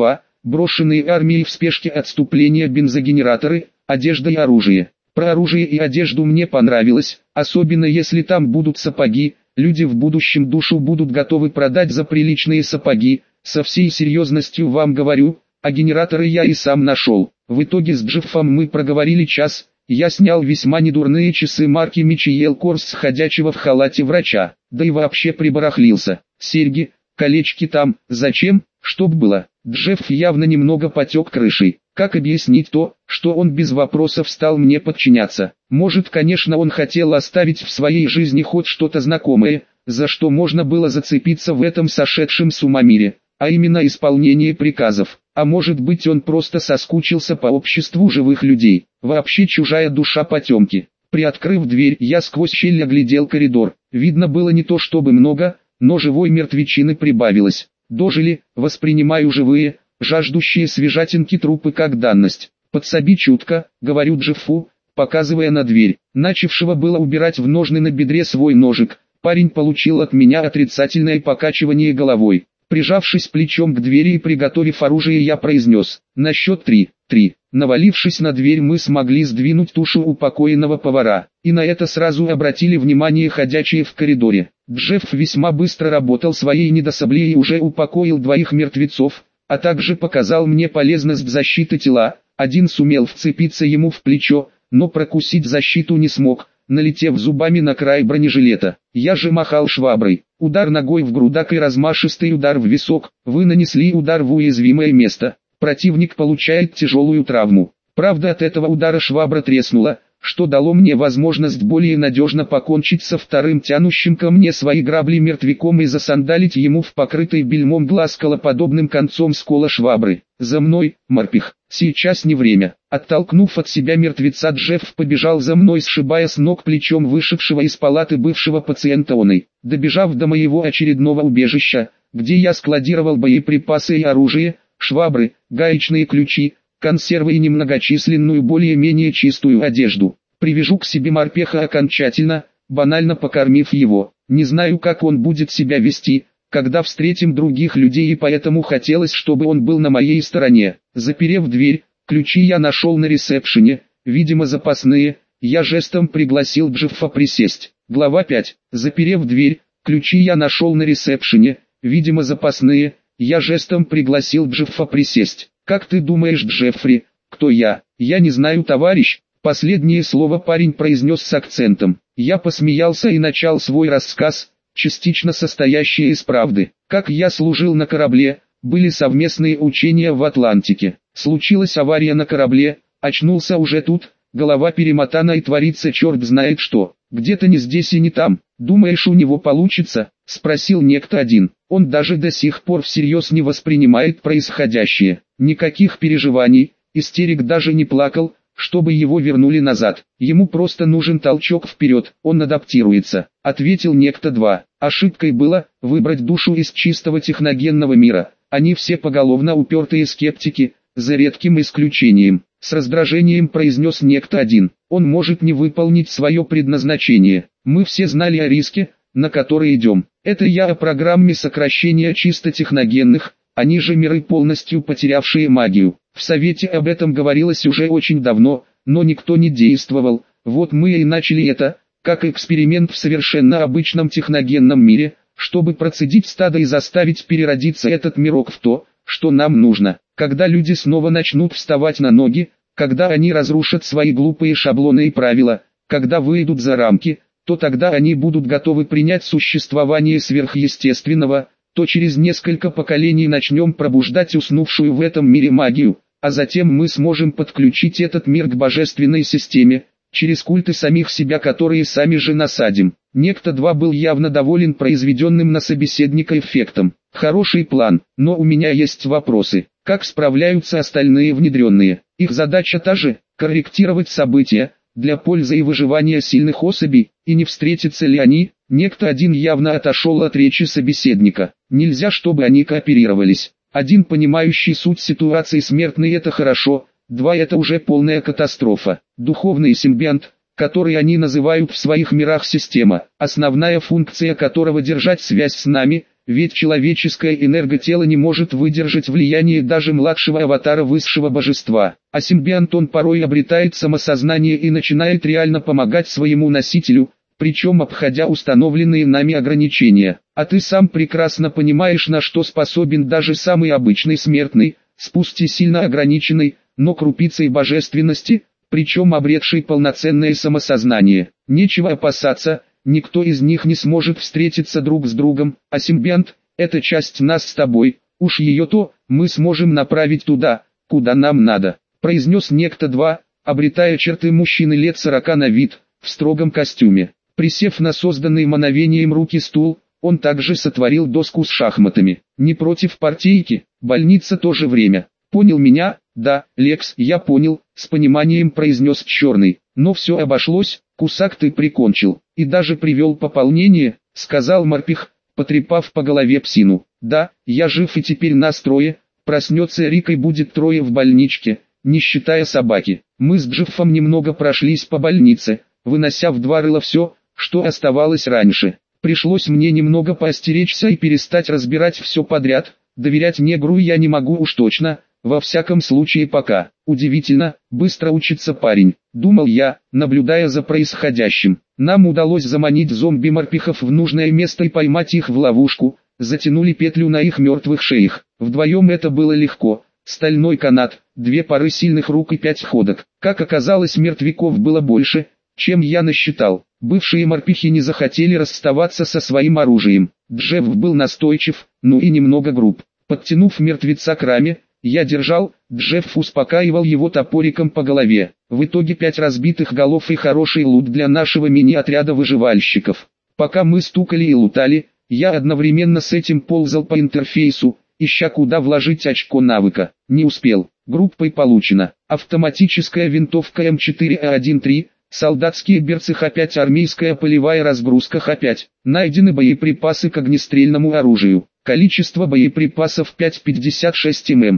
брошенные армией в спешке отступления бензогенераторы, одежда и оружие. Про оружие и одежду мне понравилось, особенно если там будут сапоги, люди в будущем душу будут готовы продать за приличные сапоги, со всей серьезностью вам говорю, а генераторы я и сам нашел. В итоге с Джеффом мы проговорили час, я снял весьма недурные часы марки Michael Kors ходячего в халате врача, да и вообще прибарахлился. Серьги, колечки там, зачем, чтоб было. Джефф явно немного потек крышей. Как объяснить то, что он без вопросов стал мне подчиняться? Может, конечно, он хотел оставить в своей жизни хоть что-то знакомое, за что можно было зацепиться в этом сошедшем с ума мире, а именно исполнение приказов. А может быть, он просто соскучился по обществу живых людей. Вообще чужая душа потемки. Приоткрыв дверь, я сквозь щель оглядел коридор. Видно было не то чтобы много, но живой мертвечины прибавилось. Дожили, воспринимаю живые, жаждущие свежатинки трупы как данность. «Подсоби чутко», — говорю Джеффу, показывая на дверь. Начавшего было убирать в ножны на бедре свой ножик, парень получил от меня отрицательное покачивание головой. Прижавшись плечом к двери и приготовив оружие, я произнес: «На счет 3, 3». Навалившись на дверь, мы смогли сдвинуть тушу упокоенного повара, и на это сразу обратили внимание ходячие в коридоре. Джефф весьма быстро работал своей недособле и уже упокоил 2 мертвецов, а также показал мне полезность защиты тела. Один сумел вцепиться ему в плечо, но прокусить защиту не смог, налетев зубами на край бронежилета. Я же махал шваброй. Удар ногой в грудак и размашистый удар в висок. Вы нанесли удар в уязвимое место. Противник получает тяжелую травму. Правда, от этого удара швабра треснула, что дало мне возможность более надежно покончить со вторым тянущим ко мне свои грабли мертвяком и засандалить ему в покрытый бельмом глаз колоподобным концом скола швабры. «За мной, морпех, сейчас не время». Оттолкнув от себя мертвеца, Джефф побежал за мной, сшибая с ног плечом вышедшего из палаты бывшего пациента оной. Добежав до моего очередного убежища, где я складировал боеприпасы и оружие, швабры, гаечные ключи, консервы и немногочисленную более-менее чистую одежду, привяжу к себе морпеха окончательно, банально покормив его. Не знаю, как он будет себя вести, когда встретим других людей, и поэтому хотелось, чтобы он был на моей стороне. Заперев дверь, ключи я нашел на ресепшене, видимо запасные. Я жестом пригласил Джеффа присесть. Глава 5. Заперев дверь, ключи я нашел на ресепшене, видимо запасные. Я жестом пригласил Джеффа присесть. «Как ты думаешь, Джеффри, кто я?» «Я не знаю, товарищ». Последнее слово парень произнес с акцентом. Я посмеялся и начал свой рассказ, частично состоящий из правды. Как я служил на корабле, были совместные учения в Атлантике. Случилась авария на корабле, очнулся уже тут, голова перемотана и творится черт знает что. Где-то не здесь и не там. «Думаешь, у него получится?» — спросил некто один. Он даже до сих пор всерьез не воспринимает происходящее. Никаких переживаний, истерик, даже не плакал, чтобы его вернули назад. Ему просто нужен толчок вперед, он адаптируется, ответил некто 2. Ошибкой было выбрать душу из чистого техногенного мира. Они все поголовно упертые скептики, за редким исключением. С раздражением произнес некто 1. Он может не выполнить свое предназначение. Мы все знали о риске, на который идем. Это я о программе сокращения чисто техногенных, они же миры, полностью потерявшие магию. В Совете об этом говорилось уже очень давно, но никто не действовал. Вот мы и начали это, как эксперимент в совершенно обычном техногенном мире, чтобы процедить стадо и заставить переродиться этот мирок в то, что нам нужно. Когда люди снова начнут вставать на ноги, когда они разрушат свои глупые шаблоны и правила, когда выйдут за рамки, то тогда они будут готовы принять существование сверхъестественного, то через несколько поколений начнем пробуждать уснувшую в этом мире магию, а затем мы сможем подключить этот мир к божественной системе, через культы самих себя, которые сами же насадим. Некто 2 был явно доволен произведенным на собеседника эффектом. Хороший план, но у меня есть вопросы. Как справляются остальные внедренные? Их задача та же – корректировать события, для пользы и выживания сильных особей, и не встретятся ли они? Некто 1 явно отошел от речи собеседника. Нельзя, чтобы они кооперировались. 1 понимающий суть ситуации смертный – это хорошо, 2 – это уже полная катастрофа. Духовный симбионт, который они называют в своих мирах система, основная функция которого держать связь с нами, ведь человеческое энерготело не может выдержать влияние даже младшего аватара высшего божества. А симбионт он порой обретает самосознание и начинает реально помогать своему носителю, причем обходя установленные нами ограничения. А ты сам прекрасно понимаешь, на что способен даже самый обычный смертный, пусть и сильно ограниченный, но крупицей божественности, причем обретший полноценное самосознание. Нечего опасаться, никто из них не сможет встретиться друг с другом, а симбионт – это часть нас с тобой, уж ее-то мы сможем направить туда, куда нам надо, произнес некто два, обретая черты мужчины лет 40 на вид, в строгом костюме. Присев на созданный мановением руки стул, он также сотворил доску с шахматами. Не против партийки, больница тоже время. Понял меня? Да, Лекс, я понял, с пониманием произнес Черный. Но все обошлось, кусак ты прикончил. И даже привел пополнение, сказал Морпех, потрепав по голове псину. Да, я жив и теперь нас трое, проснется Рик и будет трое в больничке, не считая собаки. Мы с Джеффом немного прошлись по больнице, вынося в два рыла все, что оставалось раньше. Пришлось мне немного поостеречься и перестать разбирать все подряд, доверять негру я не могу уж точно, во всяком случае пока. Удивительно, быстро учится парень, думал я, наблюдая за происходящим. Нам удалось заманить зомби-морпехов в нужное место и поймать их в ловушку, затянули петлю на их мертвых шеях. Вдвоем это было легко, стальной канат, 2 пары сильных рук и 5 ходок. Как оказалось, мертвяков было больше, чем я насчитал. Бывшие морпехи не захотели расставаться со своим оружием. Джефф был настойчив, ну и немного груб. Подтянув мертвеца к раме, я держал, Джефф успокаивал его топориком по голове. В итоге 5 разбитых голов и хороший лут для нашего мини-отряда выживальщиков. Пока мы стукали и лутали, я одновременно с этим ползал по интерфейсу, ища куда вложить очко навыка. Не успел. Группой получено. Автоматическая винтовка М4А13, солдатские берцы Х5, армейская полевая разгрузка Х5. Найдены боеприпасы к огнестрельному оружию. Количество боеприпасов 5,56 мм,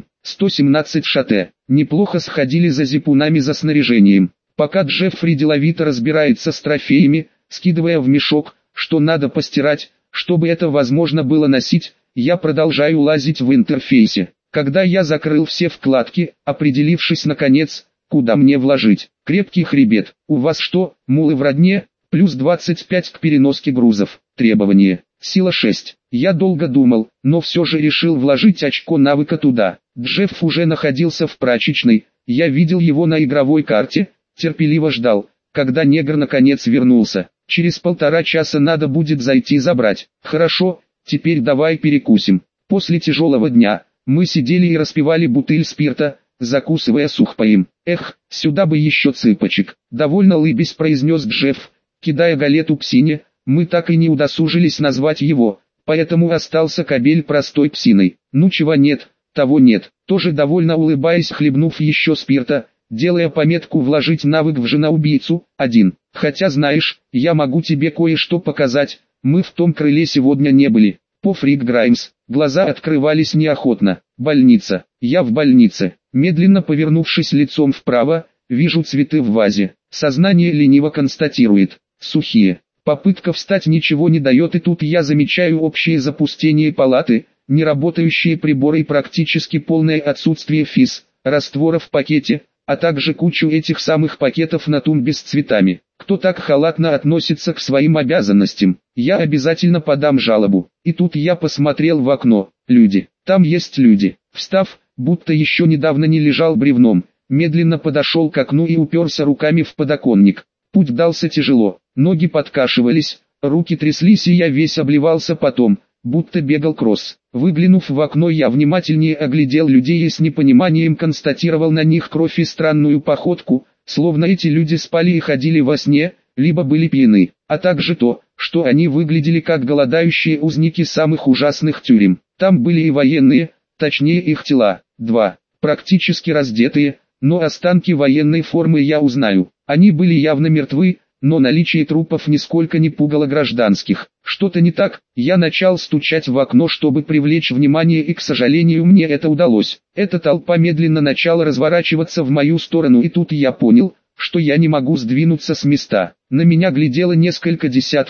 117 шт. Неплохо сходили за зипунами за снаряжением. Пока Джеффри деловито разбирается с трофеями, скидывая в мешок, что надо постирать, чтобы это возможно было носить, я продолжаю лазить в интерфейсе. Когда я закрыл все вкладки, определившись наконец, куда мне вложить. Крепкий хребет. У вас что, мулы в родне? Плюс 25 к переноске грузов. Требование. Сила 6. Я долго думал, но все же решил вложить очко навыка туда. Джефф уже находился в прачечной, я видел его на игровой карте, терпеливо ждал, когда негр наконец вернулся. Через 1,5 часа надо будет зайти забрать. Хорошо, теперь давай перекусим. После тяжелого дня, мы сидели и распивали бутыль спирта, закусывая сухпаем. Эх, сюда бы еще цыпочек. Довольно лыбясь произнес Джефф, кидая галету псине. Мы так и не удосужились назвать его, поэтому остался кобель простой псиной. Ну чего нет, того нет. Тоже довольно улыбаясь, хлебнув еще спирта, делая пометку вложить навык в жена-убийцу, 1. Хотя знаешь, я могу тебе кое-что показать, мы в том крыле сегодня не были. По Фрик Граймс, глаза открывались неохотно. Больница, я в больнице. Медленно повернувшись лицом вправо, вижу цветы в вазе. Сознание лениво констатирует, сухие. Попытка встать ничего не дает, и тут я замечаю общее запустение палаты, неработающие приборы и практически полное отсутствие физ, раствора в пакете, а также кучу этих самых пакетов на тумбе с цветами. Кто так халатно относится к своим обязанностям? Я обязательно подам жалобу. И тут я посмотрел в окно. Люди. Там есть люди. Встав, будто еще недавно не лежал бревном, медленно подошел к окну и уперся руками в подоконник. Путь дался тяжело, ноги подкашивались, руки тряслись и я весь обливался потом, будто бегал кросс. Выглянув в окно, я внимательнее оглядел людей и с непониманием констатировал на них кровь и странную походку, словно эти люди спали и ходили во сне, либо были пьяны, а также то, что они выглядели как голодающие узники самых ужасных тюрем. Там были и военные, точнее их тела, 2, практически раздетые, но останки военной формы я узнаю. Они были явно мертвы, но наличие трупов нисколько не пугало гражданских. Что-то не так, я начал стучать в окно, чтобы привлечь внимание, и, к сожалению, мне это удалось. Эта толпа медленно начала разворачиваться в мою сторону, и тут я понял, что я не могу сдвинуться с места. На меня глядело несколько десятков,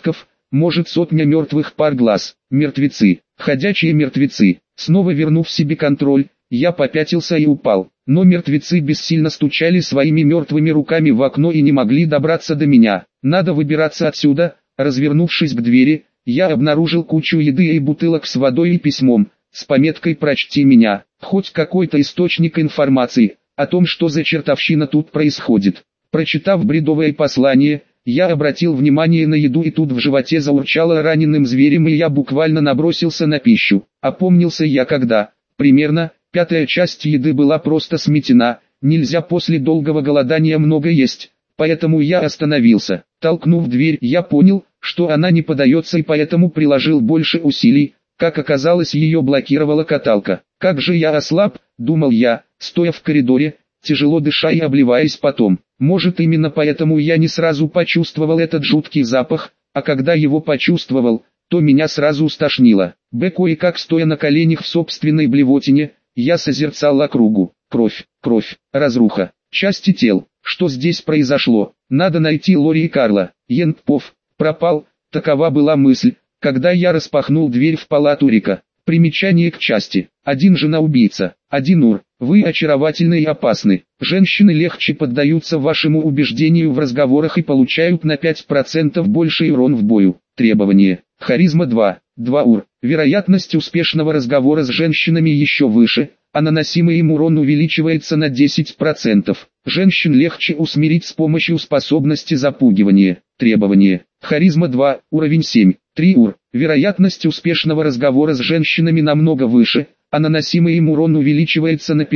может сотня мертвых пар глаз. Мертвецы, ходячие мертвецы. Снова вернув себе контроль, я попятился и упал. Но мертвецы бессильно стучали своими мертвыми руками в окно и не могли добраться до меня. Надо выбираться отсюда. Развернувшись к двери, я обнаружил кучу еды и бутылок с водой и письмом, с пометкой «Прочти меня». Хоть какой-то источник информации о том, что за чертовщина тут происходит. Прочитав бредовое послание, я обратил внимание на еду, и тут в животе заурчало раненым зверем, и я буквально набросился на пищу. Опомнился я когда, примерно, пятая часть еды была просто сметена, нельзя после долгого голодания много есть, поэтому я остановился. Толкнув дверь, я понял, что она не подается, и поэтому приложил больше усилий. Как оказалось, ее блокировала каталка. Как же я ослаб, думал я, стоя в коридоре, тяжело дыша и обливаясь потом. Может, именно поэтому я не сразу почувствовал этот жуткий запах, а когда его почувствовал, то меня сразу стошнило. Кое-как стоя на коленях в собственной блевотине, я созерцал округу. Кровь, кровь, разруха, части тел. Что здесь произошло? Надо найти Лори и Карла. Янтпов пропал, такова была мысль, когда я распахнул дверь в палату Рика. Примечание к части. 1 жена-убийца, 1 Ур. Вы очаровательны и опасны. Женщины легче поддаются вашему убеждению в разговорах и получают на 5% больше урон в бою. Требование. Харизма 2. 2 Ур. Вероятность успешного разговора с женщинами еще выше, а наносимый им урон увеличивается на 10%. Женщин легче усмирить с помощью способности запугивания. Требование. Харизма 2. Уровень 7. 3 Ур. Вероятность успешного разговора с женщинами намного выше, а наносимый им урон увеличивается на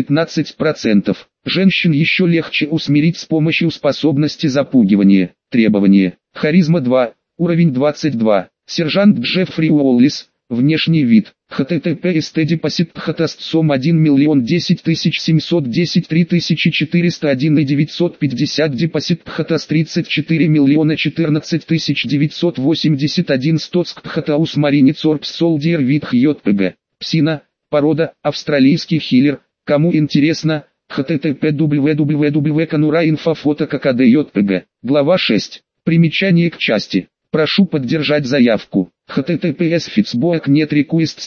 15%. Женщин еще легче усмирить с помощью способности запугивания. Требование. Харизма 2. Уровень 22. Сержант Джеффри Уоллис. Внешний вид. http stdipasitphatastsom 1010710 3401 и 950 депаситпхатас 34 014 981 стотскпхатаус маринецорпс солдиер вид хьотпг. Псина. Порода. Австралийский хиллер. Кому интересно, http www.kanura.info фото kkd. Глава 6. Примечание к части. Прошу поддержать заявку. https Fitzboak нет requests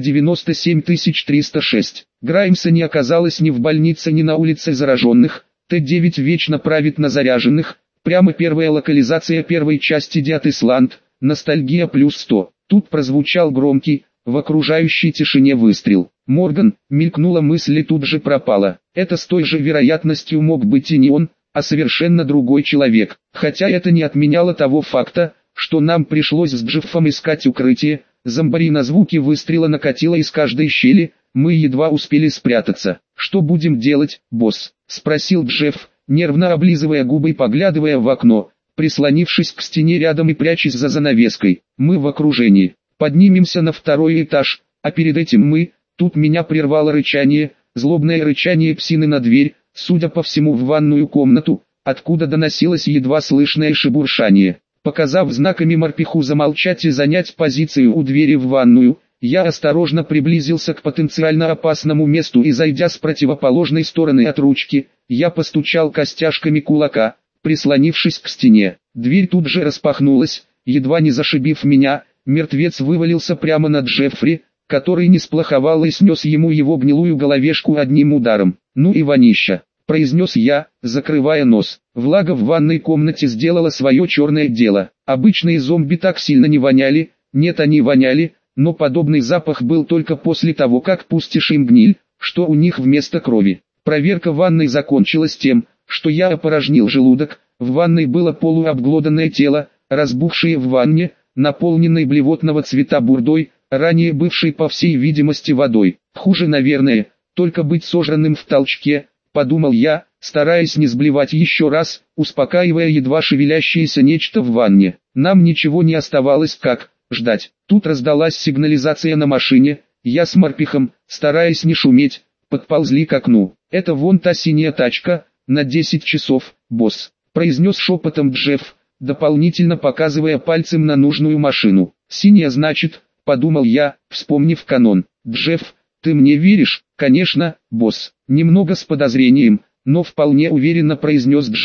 397306. Граймса не оказалось ни в больнице, ни на улице зараженных. Т9 вечно правит на заряженных. Прямо первая локализация первой части Dead Island. Ностальгия плюс 100. Тут прозвучал громкий, в окружающей тишине выстрел. Морган, мелькнула мысль и тут же пропала. Это с той же вероятностью мог быть и не он, а совершенно другой человек. Хотя это не отменяло того факта, что нам пришлось с Джеффом искать укрытие. Зомбари на звуки выстрела накатило из каждой щели, мы едва успели спрятаться. «Что будем делать, босс?» — спросил Джефф, нервно облизывая губы и поглядывая в окно, прислонившись к стене рядом и прячась за занавеской. «Мы в окружении. Поднимемся на 2-й этаж, а перед этим мы...» Тут меня прервало рычание, злобное рычание псины на дверь, судя по всему в ванную комнату, откуда доносилось едва слышное шебуршание. Показав знаками морпеху замолчать и занять позицию у двери в ванную, я осторожно приблизился к потенциально опасному месту и, зайдя с противоположной стороны от ручки, я постучал костяшками кулака, прислонившись к стене. Дверь тут же распахнулась, едва не зашибив меня. Мертвец вывалился прямо над Джеффри, который не сплоховал и снес ему его гнилую головешку одним ударом. «Ну и вонища», — произнес я, закрывая нос. Влага в ванной комнате сделала свое черное дело. Обычные зомби так сильно не воняли, нет, они воняли, но подобный запах был только после того, как пустишь им гниль, что у них вместо крови. Проверка ванной закончилась тем, что я опорожнил желудок. В ванной было полуобглоданное тело, разбухшее в ванне, наполненной блевотного цвета бурдой, ранее бывшей по всей видимости водой. Хуже, наверное, только быть сожранным в толчке, подумал я, стараясь не сблевать еще раз, успокаивая едва шевелящееся нечто в ванне. Нам ничего не оставалось как ждать. Тут раздалась сигнализация на машине, я с морпехом, стараясь не шуметь, подползли к окну. «Это вон та синяя тачка, на 10 часов, босс», произнес шепотом Джефф, дополнительно показывая пальцем на нужную машину. «Синяя значит», подумал я, вспомнив канон. «Джефф, ты мне веришь?» «Конечно, босс», немного с подозрением, но вполне уверенно произнес Джефф.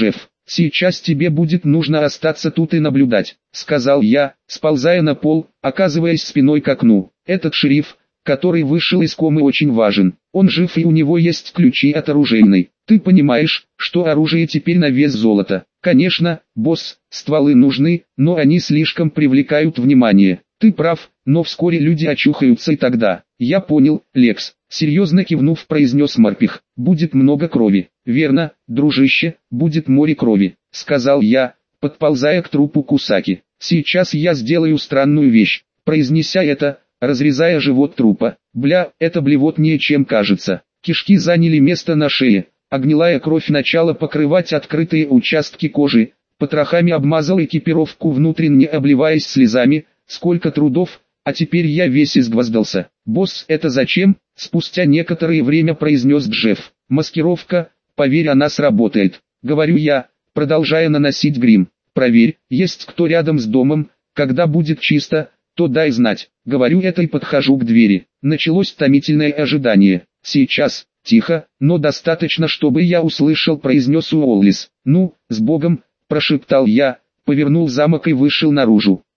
Сейчас тебе будет нужно остаться тут и наблюдать, сказал я, сползая на пол, оказываясь спиной к окну. Этот шериф, который вышел из комы, очень важен. Он жив и у него есть ключи от оружейной. Ты понимаешь, что оружие теперь на вес золота. Конечно, босс, стволы нужны, но они слишком привлекают внимание. Ты прав, но вскоре люди очухаются и тогда. Я понял, Лекс. Серьезно кивнув, произнес Морпех. Будет много крови. Верно, дружище, будет море крови, сказал я, подползая к трупу Кусаки. Сейчас я сделаю странную вещь. Произнеся это, разрезая живот трупа. Бля, это блевотнее, чем кажется. Кишки заняли место на шее, а гнилая кровь начала покрывать открытые участки кожи. Потрохами обмазал экипировку, внутренне обливаясь слезами. Сколько трудов, а теперь я весь изгвоздался. «Босс, это зачем?» — спустя некоторое время произнес Джефф. «Маскировка, поверь, она сработает», — говорю я, продолжая наносить грим. «Проверь, есть кто рядом с домом, когда будет чисто, то дай знать». Говорю это и подхожу к двери. Началось томительное ожидание. «Сейчас, тихо, но достаточно, чтобы я услышал», — произнес Уоллис. «Ну, с Богом», — прошептал я, повернул замок и вышел наружу.